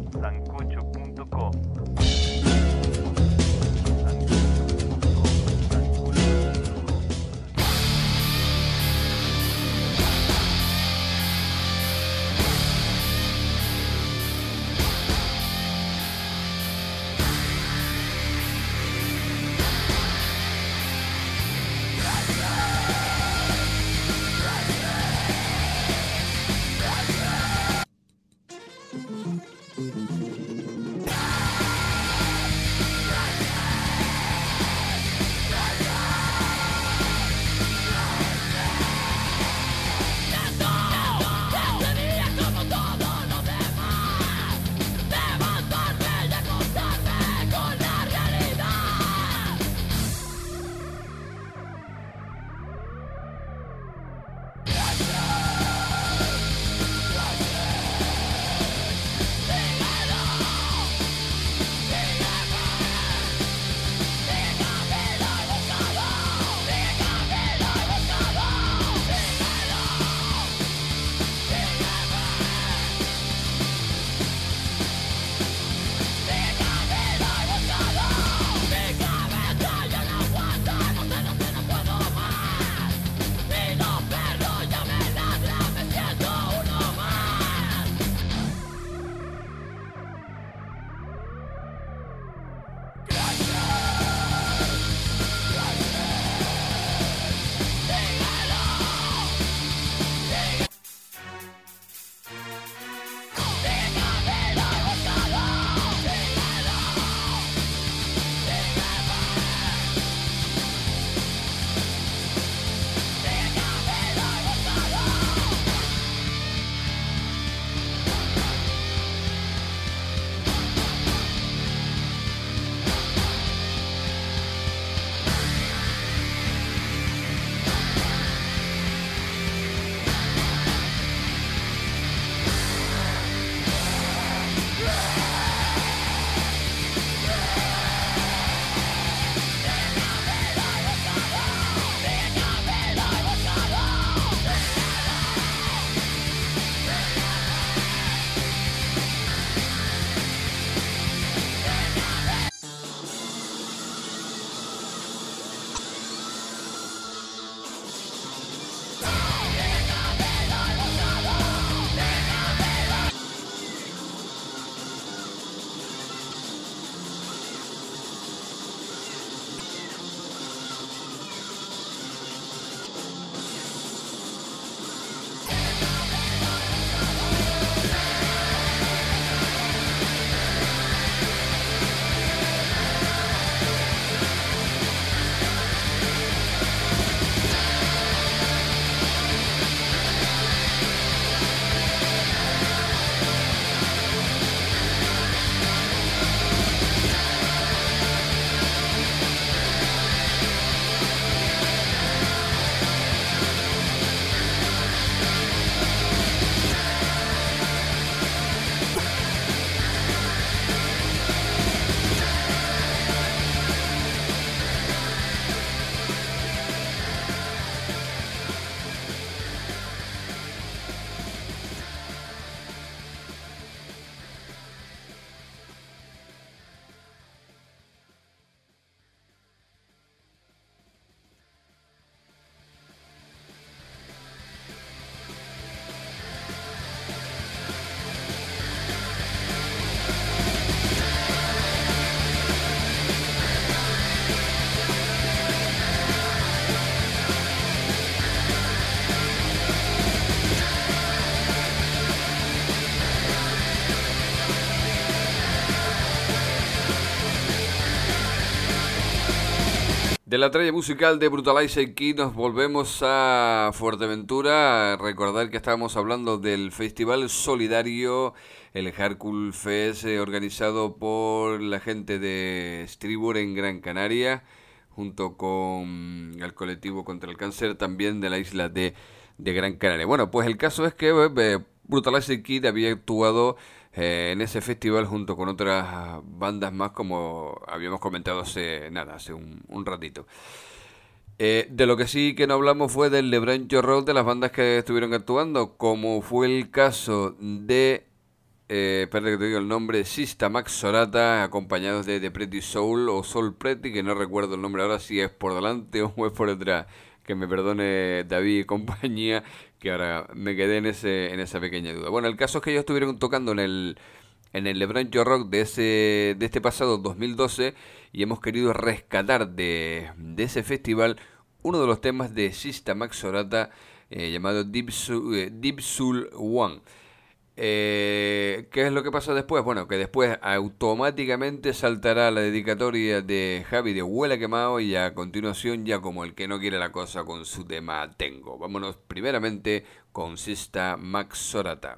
De la tralla musical de Brutalize Kid nos volvemos a Fuerteventura. Recordar que estábamos hablando del Festival Solidario, el Hardcore Fest, organizado por la gente de Stribor en Gran Canaria, junto con el colectivo contra el cáncer también de la isla de Gran Canaria. Bueno, pues el caso es que Brutalize Kid había actuado en ese festival junto con otras bandas más, como habíamos comentado hace un ratito. De lo que sí que no hablamos fue del Lebrancho Rock, de las bandas que estuvieron actuando, como fue el caso de espera que te digo el nombre, Sista Max Sorata, acompañados de The Pretty Soul o Soul Pretty, que no recuerdo el nombre ahora, si es por delante o es por detrás, que me perdone David y compañía, que ahora me quedé en esa pequeña duda. Bueno, el caso es que ellos estuvieron tocando en el Lebrancho Rock de este pasado 2012, y hemos querido rescatar de ese festival uno de los temas de Sista Max Sorata, llamado Deep Soul One. ¿Qué es lo que pasa después? Bueno, que después automáticamente saltará la dedicatoria de Javi de Huela Quemado, y a continuación ya como el que no quiere la cosa con su tema Tengo. Vámonos primeramente con Sista Max Sorata.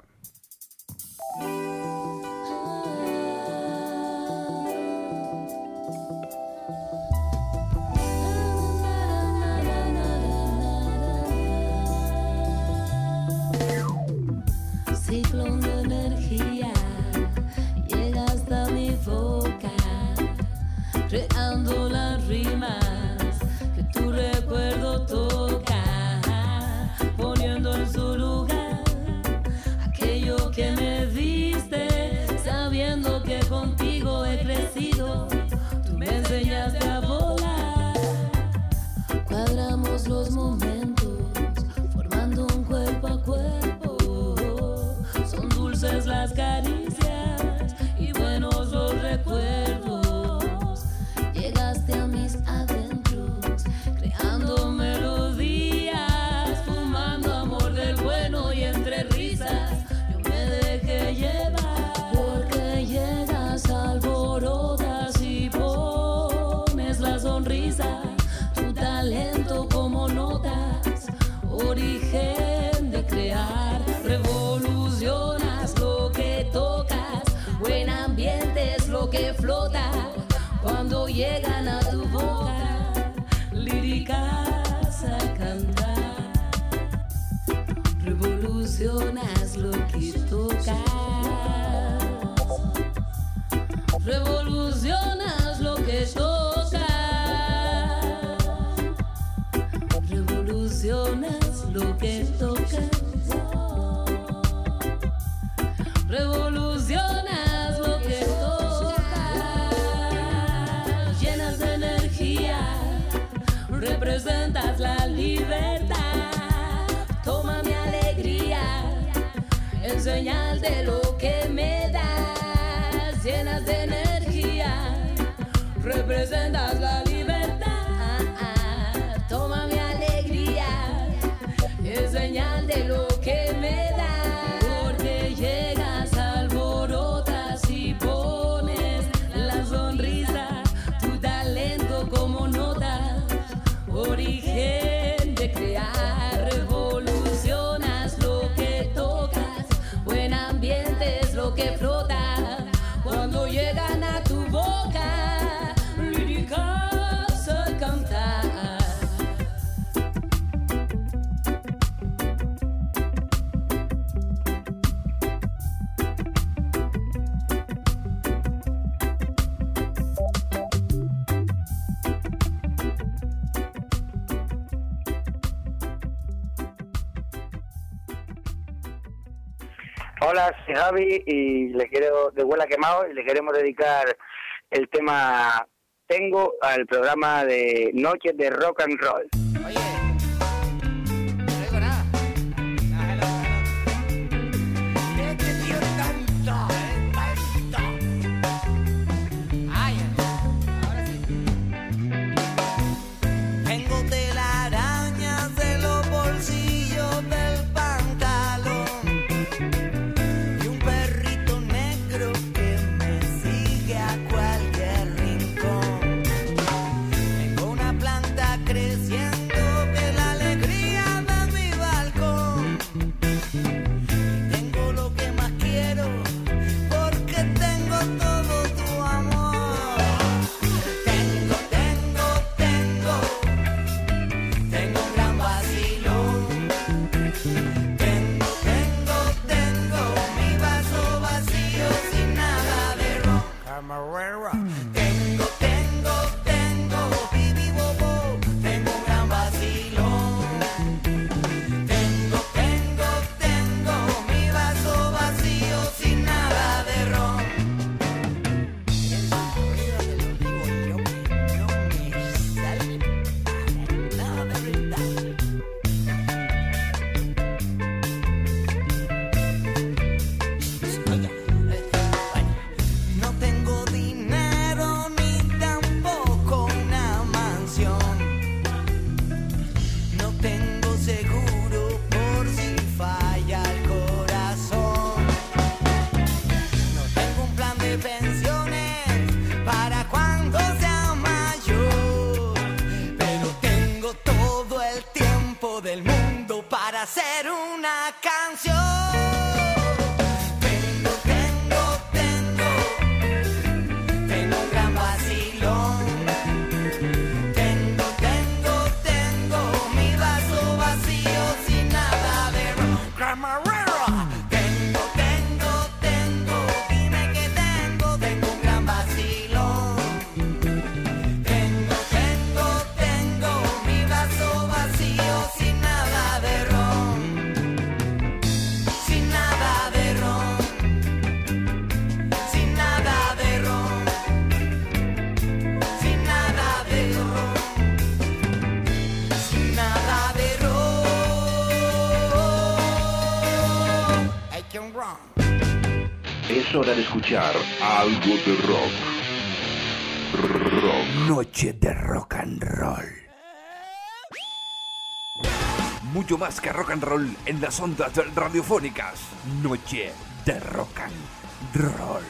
Ciclón de energía llega hasta mi boca, creando las rimas que tu recuerdo toca, poniendo en su lugar aquello que me diste, sabiendo que contigo he crecido. Tú me enseñaste a volar, cuadramos los momentos, formando un cuerpo a cuerpo. Dulces las caricias y buenos los recuerdos. Llegaste a mis adentros, creando melodías, fumando amor del bueno, y entre risas yo me dejé llevar. Porque llegas, alborotas y pones la sonrisa, tu talento como notas, origen de crear, revolucionas lo que tocas, buen ambiente es lo que flota cuando llegan a tu boca líricas a cantar. Revolucionas lo que tocas, revolucionas lo que tocas, revolucionas lo que tocas. Revolucionas lo que tocas, llenas de energía, representas la libertad. Toma mi alegría, en señal de lo que me das. Llenas de energía, representas la libertad. Toma mi alegría, en señal de lo que me das. Porque llegas, alborotas y pones la sonrisa, tu talento como notas, origen de crear. Revolucionas lo que tocas, buen ambiente es lo que flota cuando llegan a tu boca líricas a cantar. Hola, soy Javi y le quiero de Huela Quemado, y le queremos dedicar el tema Tengo al programa de Noches de Rock and Roll. Tengo telarañas de los bolsillos del pantalón y un perrito negro que me sigue a cualquier rincón. Tengo una planta Es hora de escuchar algo de rock. Noche de rock and roll. Mucho más que rock and roll en las ondas radiofónicas. Noche de rock and roll.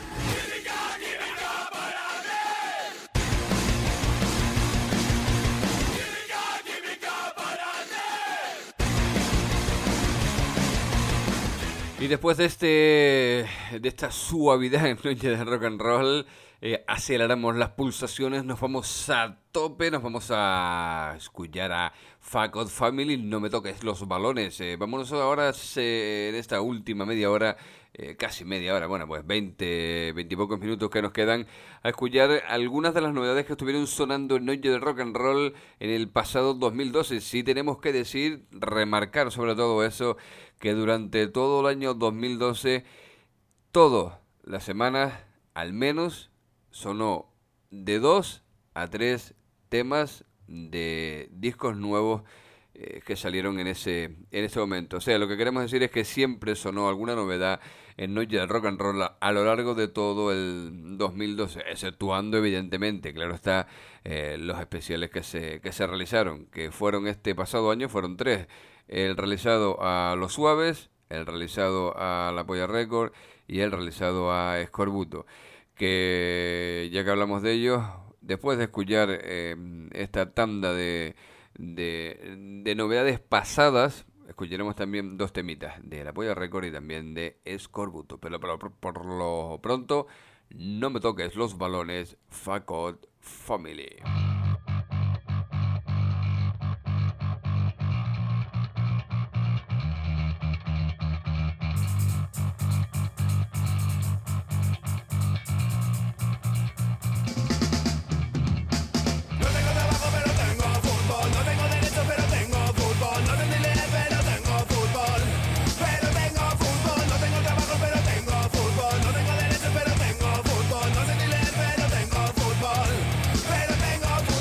Y después de esta suavidad en Noche de Rock and Roll, aceleramos las pulsaciones, nos vamos a tope, nos vamos a escuchar a Faggot Family, No me toques los balones. Vámonos ahora en esta última media hora, casi media hora, bueno, pues 20 y pocos minutos que nos quedan, a escuchar algunas de las novedades que estuvieron sonando en Noche de Rock and Roll en el pasado 2012. Sí tenemos que decir, remarcar sobre todo eso, que durante todo el año 2012, todas las semanas, al menos, sonó de 2 a 3 temas de discos nuevos que salieron en ese momento. O sea, lo que queremos decir es que siempre sonó alguna novedad en Noche del Rock and Roll a lo largo de todo el 2012, exceptuando evidentemente, claro está, los especiales que se realizaron, que fueron este pasado año, fueron 3. El realizado a Los Suaves, el realizado a La Polla Record y el realizado a Escorbuto. Que ya que hablamos de ellos, después de escuchar esta tanda de novedades pasadas, escucharemos también 2 temitas de La Polla Record y también de Escorbuto. Pero por lo pronto, No me toques los balones, Faggot Family. Pero tengo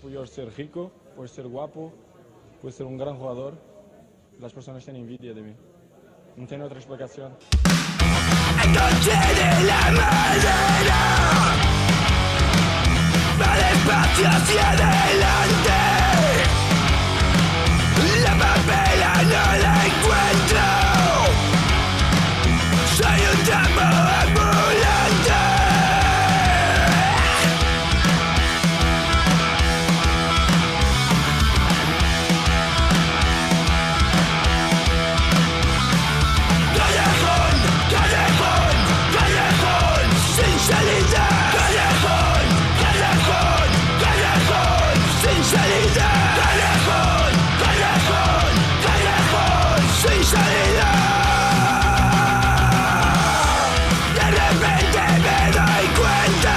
Puyol ser rico, puede ser guapo, puede ser un gran jugador. Las personas tienen envidia de mí. No tiene otra explicación. Noche de la madera, va despacio hacia adelante. La papela no la encuentro. Soy un trapo ambulante. Callejón, callejón, callejón sin salida. Callejón, callejón, callejón sin salida. Callejón, callejón, callejón sin salida. De repente me doy cuenta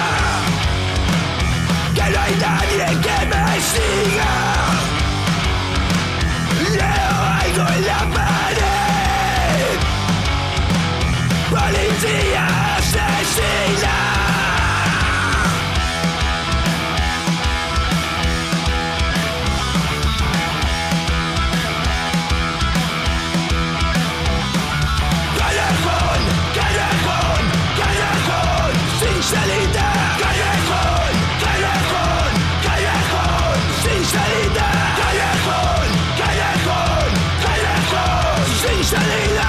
que no hay nadie que me siga. Leo algo en la pared. Policía asesina. Callejón, callejón, callejón sin salida. Callejón, callejón, callejón sin salida. Callejón, callejón, callejón sin salida.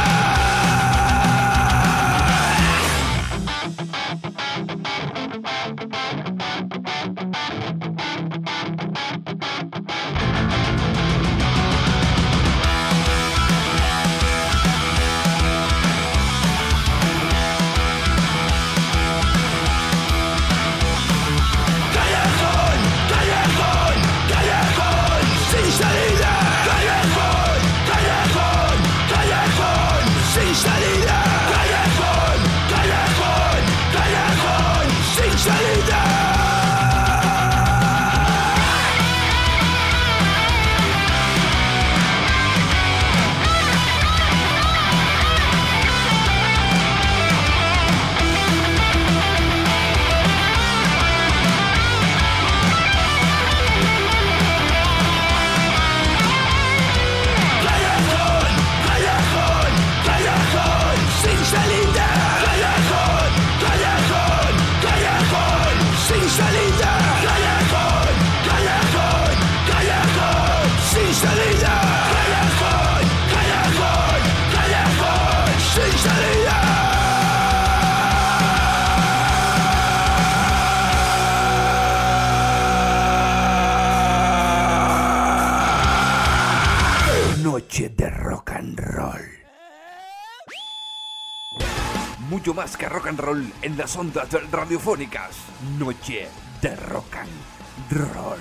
Callejón, callejón, callejón sin salida. Callejón, callejón, callejón sin salida. Callejón, callejón, callejón sin salida. Callejón, callejón, callejón sin salida. Callejón, callejón, callejón sin salida. Callejón, callejón, callejón sin salida. Callejón, callejón, callejón sin salida. Noche de rock and roll. Mucho más que rock and roll en las ondas radiofónicas. Noche de rock and roll.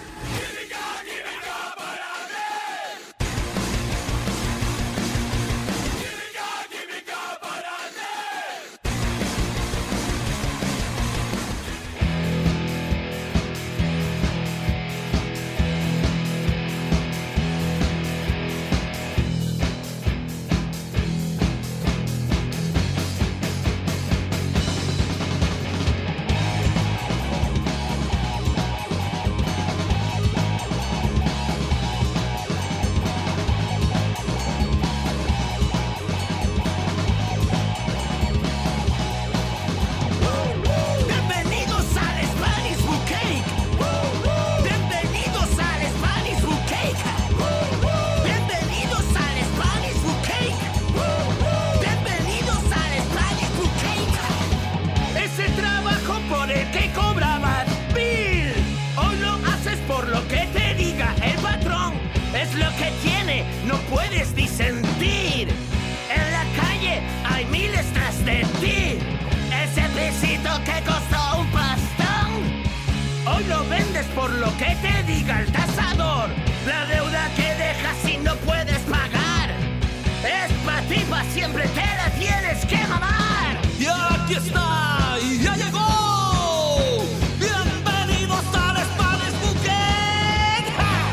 Bienvenidos al Spanish Bouquet. Bienvenidos al Spanish Bouquet. Bienvenidos al Spanish Bouquet. Bienvenidos al Spanish Bouquet. Ese trabajo por el que cobraban mil, hoy lo haces por lo que te diga el patrón. Es lo que tiene, no puedes disentir. En la calle hay miles tras de ti. Ese pisito que costó un pastón, hoy lo vendes por lo que te diga el tasador. La deuda que dejas si no puedes pagar es pa' ti, pa' siempre te la tienes que mamar. Y aquí está, y ya llegó. Bienvenidos al Spanish Bouquet. ¡Ja!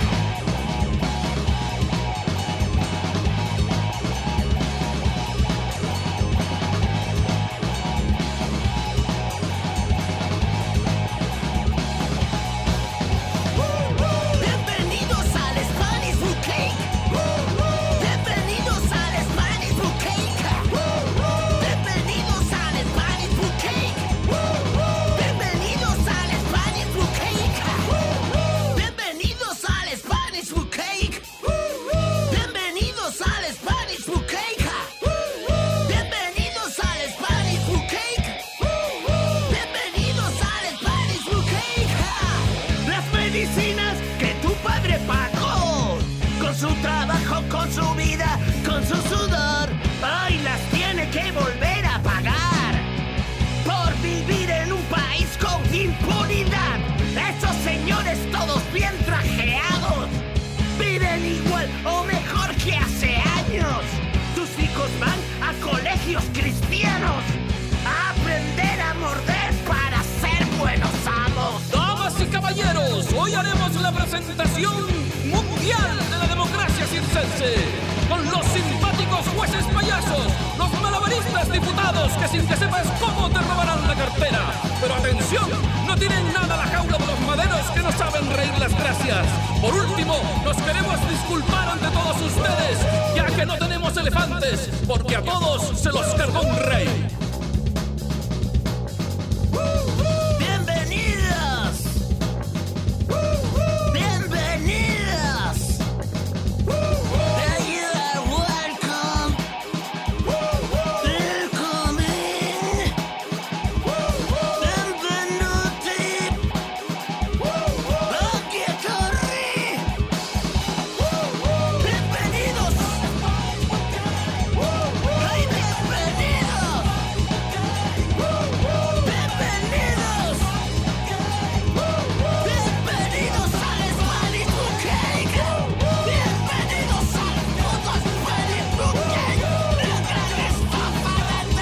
viven igual o mejor que hace años. Tus hijos van a colegios cristianos a aprender a morder para ser buenos amos. Damas y caballeros, hoy haremos la presentación mundial de la democracia circense, con los simpáticos jueces payasos, los malabaristas diputados que sin que sepas cómo te robarán la cartera. Pero atención, no tienen nada la jaula de los maderos que no saben reír las gracias. Por último, nos queremos disculpar ante todos ustedes, ya que no tenemos elefantes, porque a todos se los cargó un rey. Bienvenidas. Bienvenidas. You are welcome. Welcome in. Benvenuti. Aquí corri. Bienvenidos. Ay, bienvenidos. Bienvenidos. Bienvenidos al Spanish Cake. Bienvenidos al puto Spanish Cake. La gran estafa de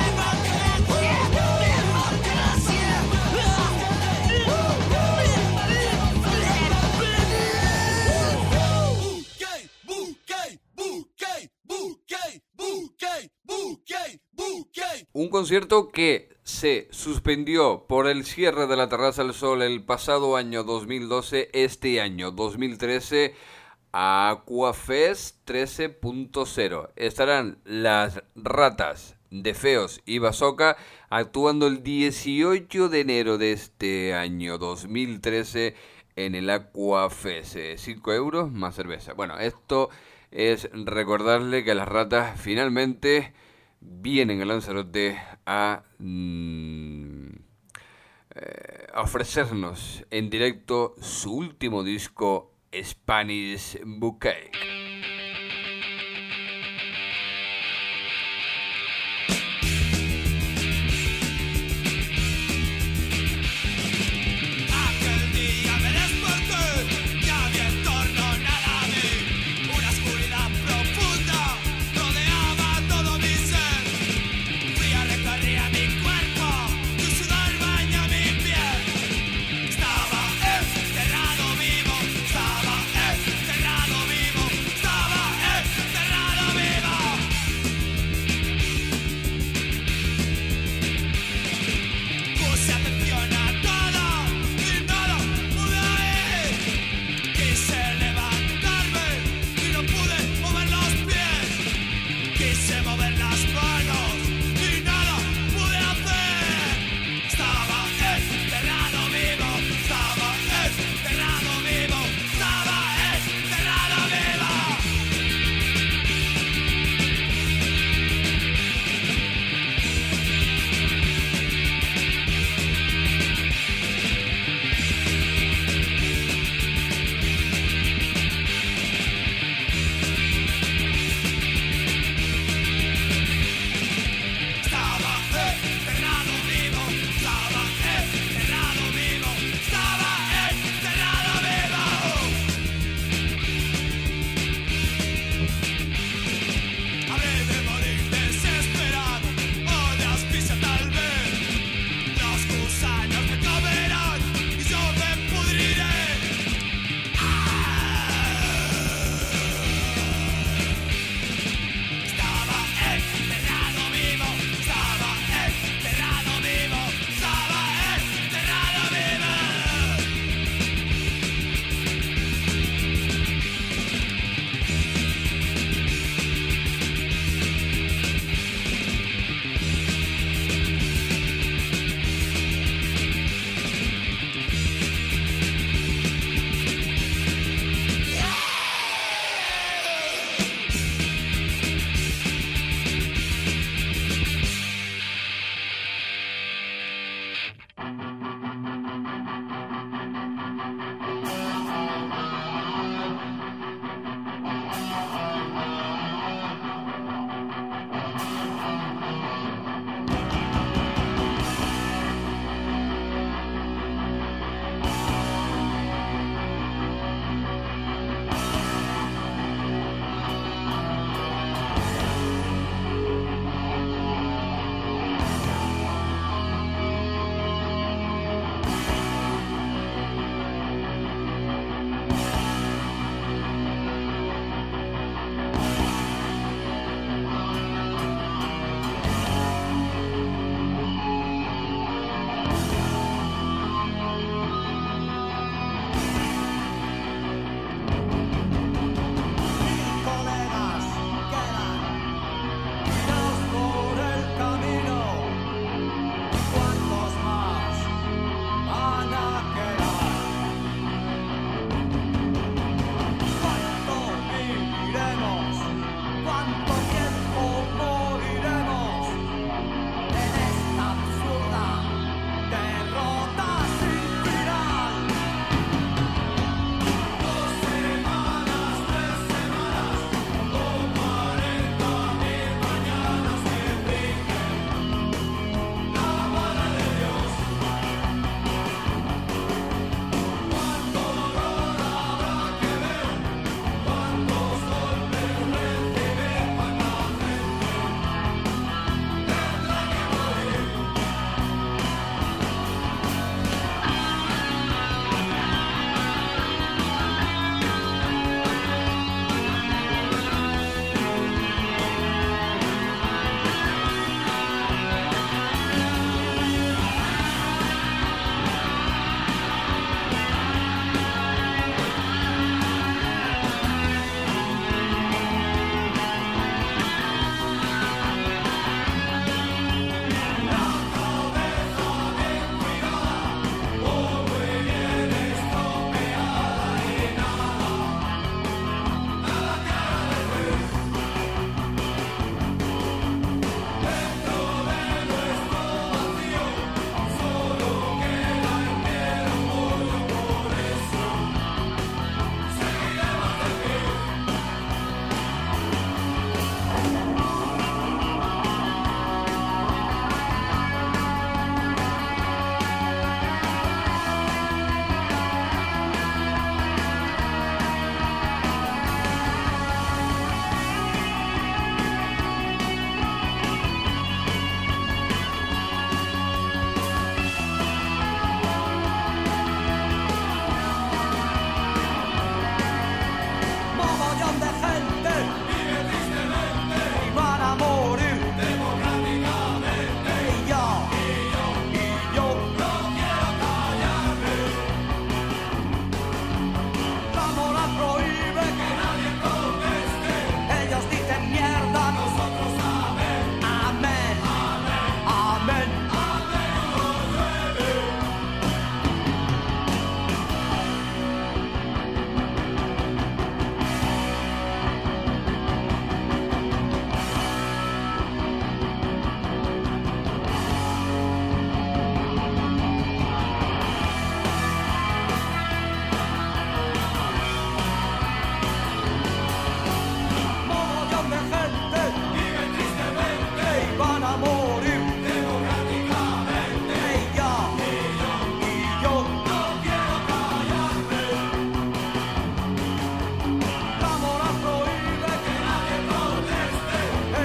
Un concierto que se suspendió por el cierre de la Terraza del Sol el pasado año 2012, este año 2013, Aquafest 13.0. Estarán las Ratas de Feos y Bazooka actuando el 18 de enero de este año 2013 en el Aquafest. 5 euros más cerveza. Bueno, esto es recordarle que las Ratas finalmente vienen a Lanzarote a ofrecernos en directo su último disco, Spanish Bouquet. Aquel día me desperté, ya había en torno nada a mí. Una oscuridad profunda rodeaba todo mi ser. Fría recorría mi cuerpo, tu sudor baña mi piel. Estaba enterrado vivo,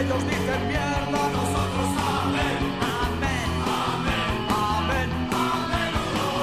ellos dicen mierda, nosotros amén, amén, amén, amén, amén,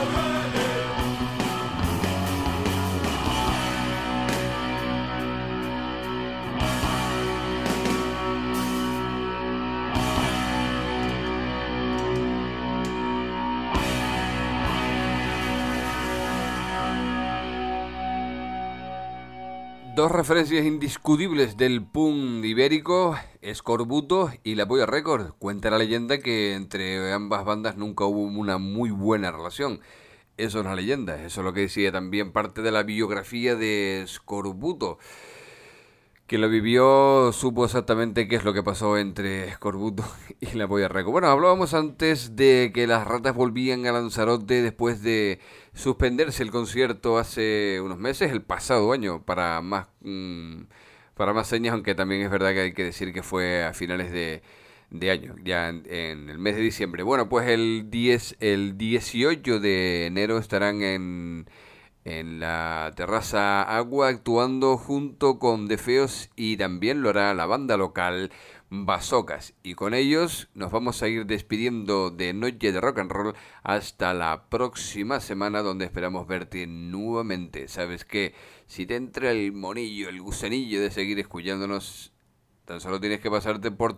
Dos referencias indiscutibles del punk ibérico, Escorbuto y La Polla Record. Cuenta la leyenda que entre ambas bandas nunca hubo una muy buena relación. Eso es una leyenda, eso es lo que decía también parte de la biografía de Escorbuto. Quien lo vivió supo exactamente qué es lo que pasó entre Escorbuto y La Polla Record. Bueno, hablábamos antes de que las Ratas volvían a Lanzarote después de suspenderse el concierto hace unos meses, el pasado año, para más señas, aunque también es verdad que hay que decir que fue a finales de año, ya en el mes de diciembre. Bueno, pues el 18 de enero estarán en la Terraza Agua actuando junto con De Feos, y también lo hará la banda local Basocas, y con ellos nos vamos a ir despidiendo de Noche de Rock and Roll hasta la próxima semana, donde esperamos verte nuevamente. Sabes que si te entra el monillo, el gusanillo de seguir escuchándonos, tan solo tienes que pasarte por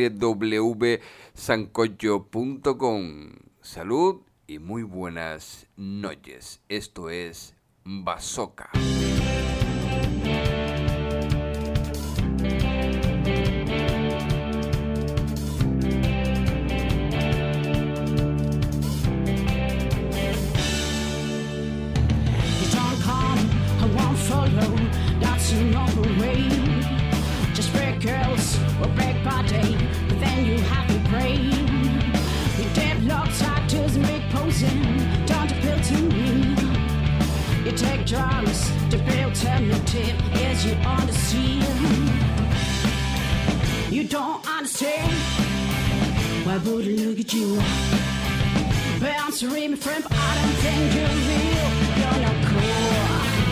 www.sancocho.com. Salud y muy buenas noches. Esto es Basoca. Follow, that's another way. Just break girls or break body, but then you have your brain. Your deadlock tattoos and big posing, don't appeal to me. You take drugs to be alternative, yes you understand. You don't understand. Why would I look at you? Bouncing me friend, but I don't think you're real. You're not cool.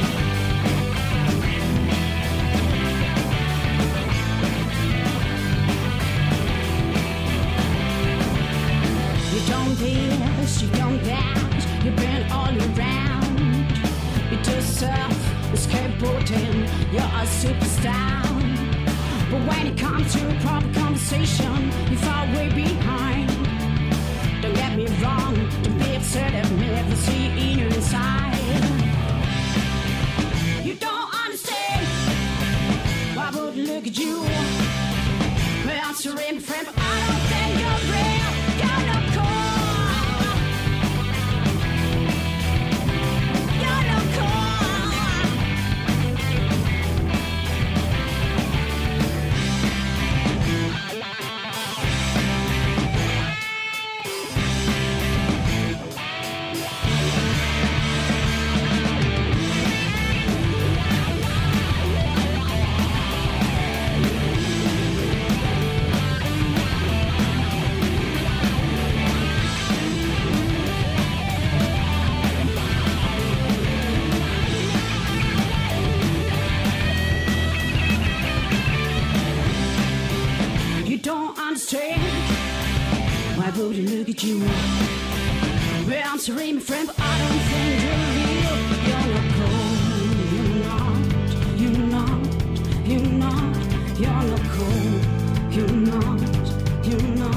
You don't this, you don't that, you've been all around. You do surf, you skateboarding, you're a superstar. But when it comes to a proper conversation, you fall way behind. Don't get me wrong, don't be upset at me if I see in your inside. You don't understand, why would I look at you? Answering friend, but I don't think you're real. You're not cool. You're not why would I look at you? Answering me friend, but I don't think you're real. You're not cool. You're not. You're not. You're not cool. You're not. You're not.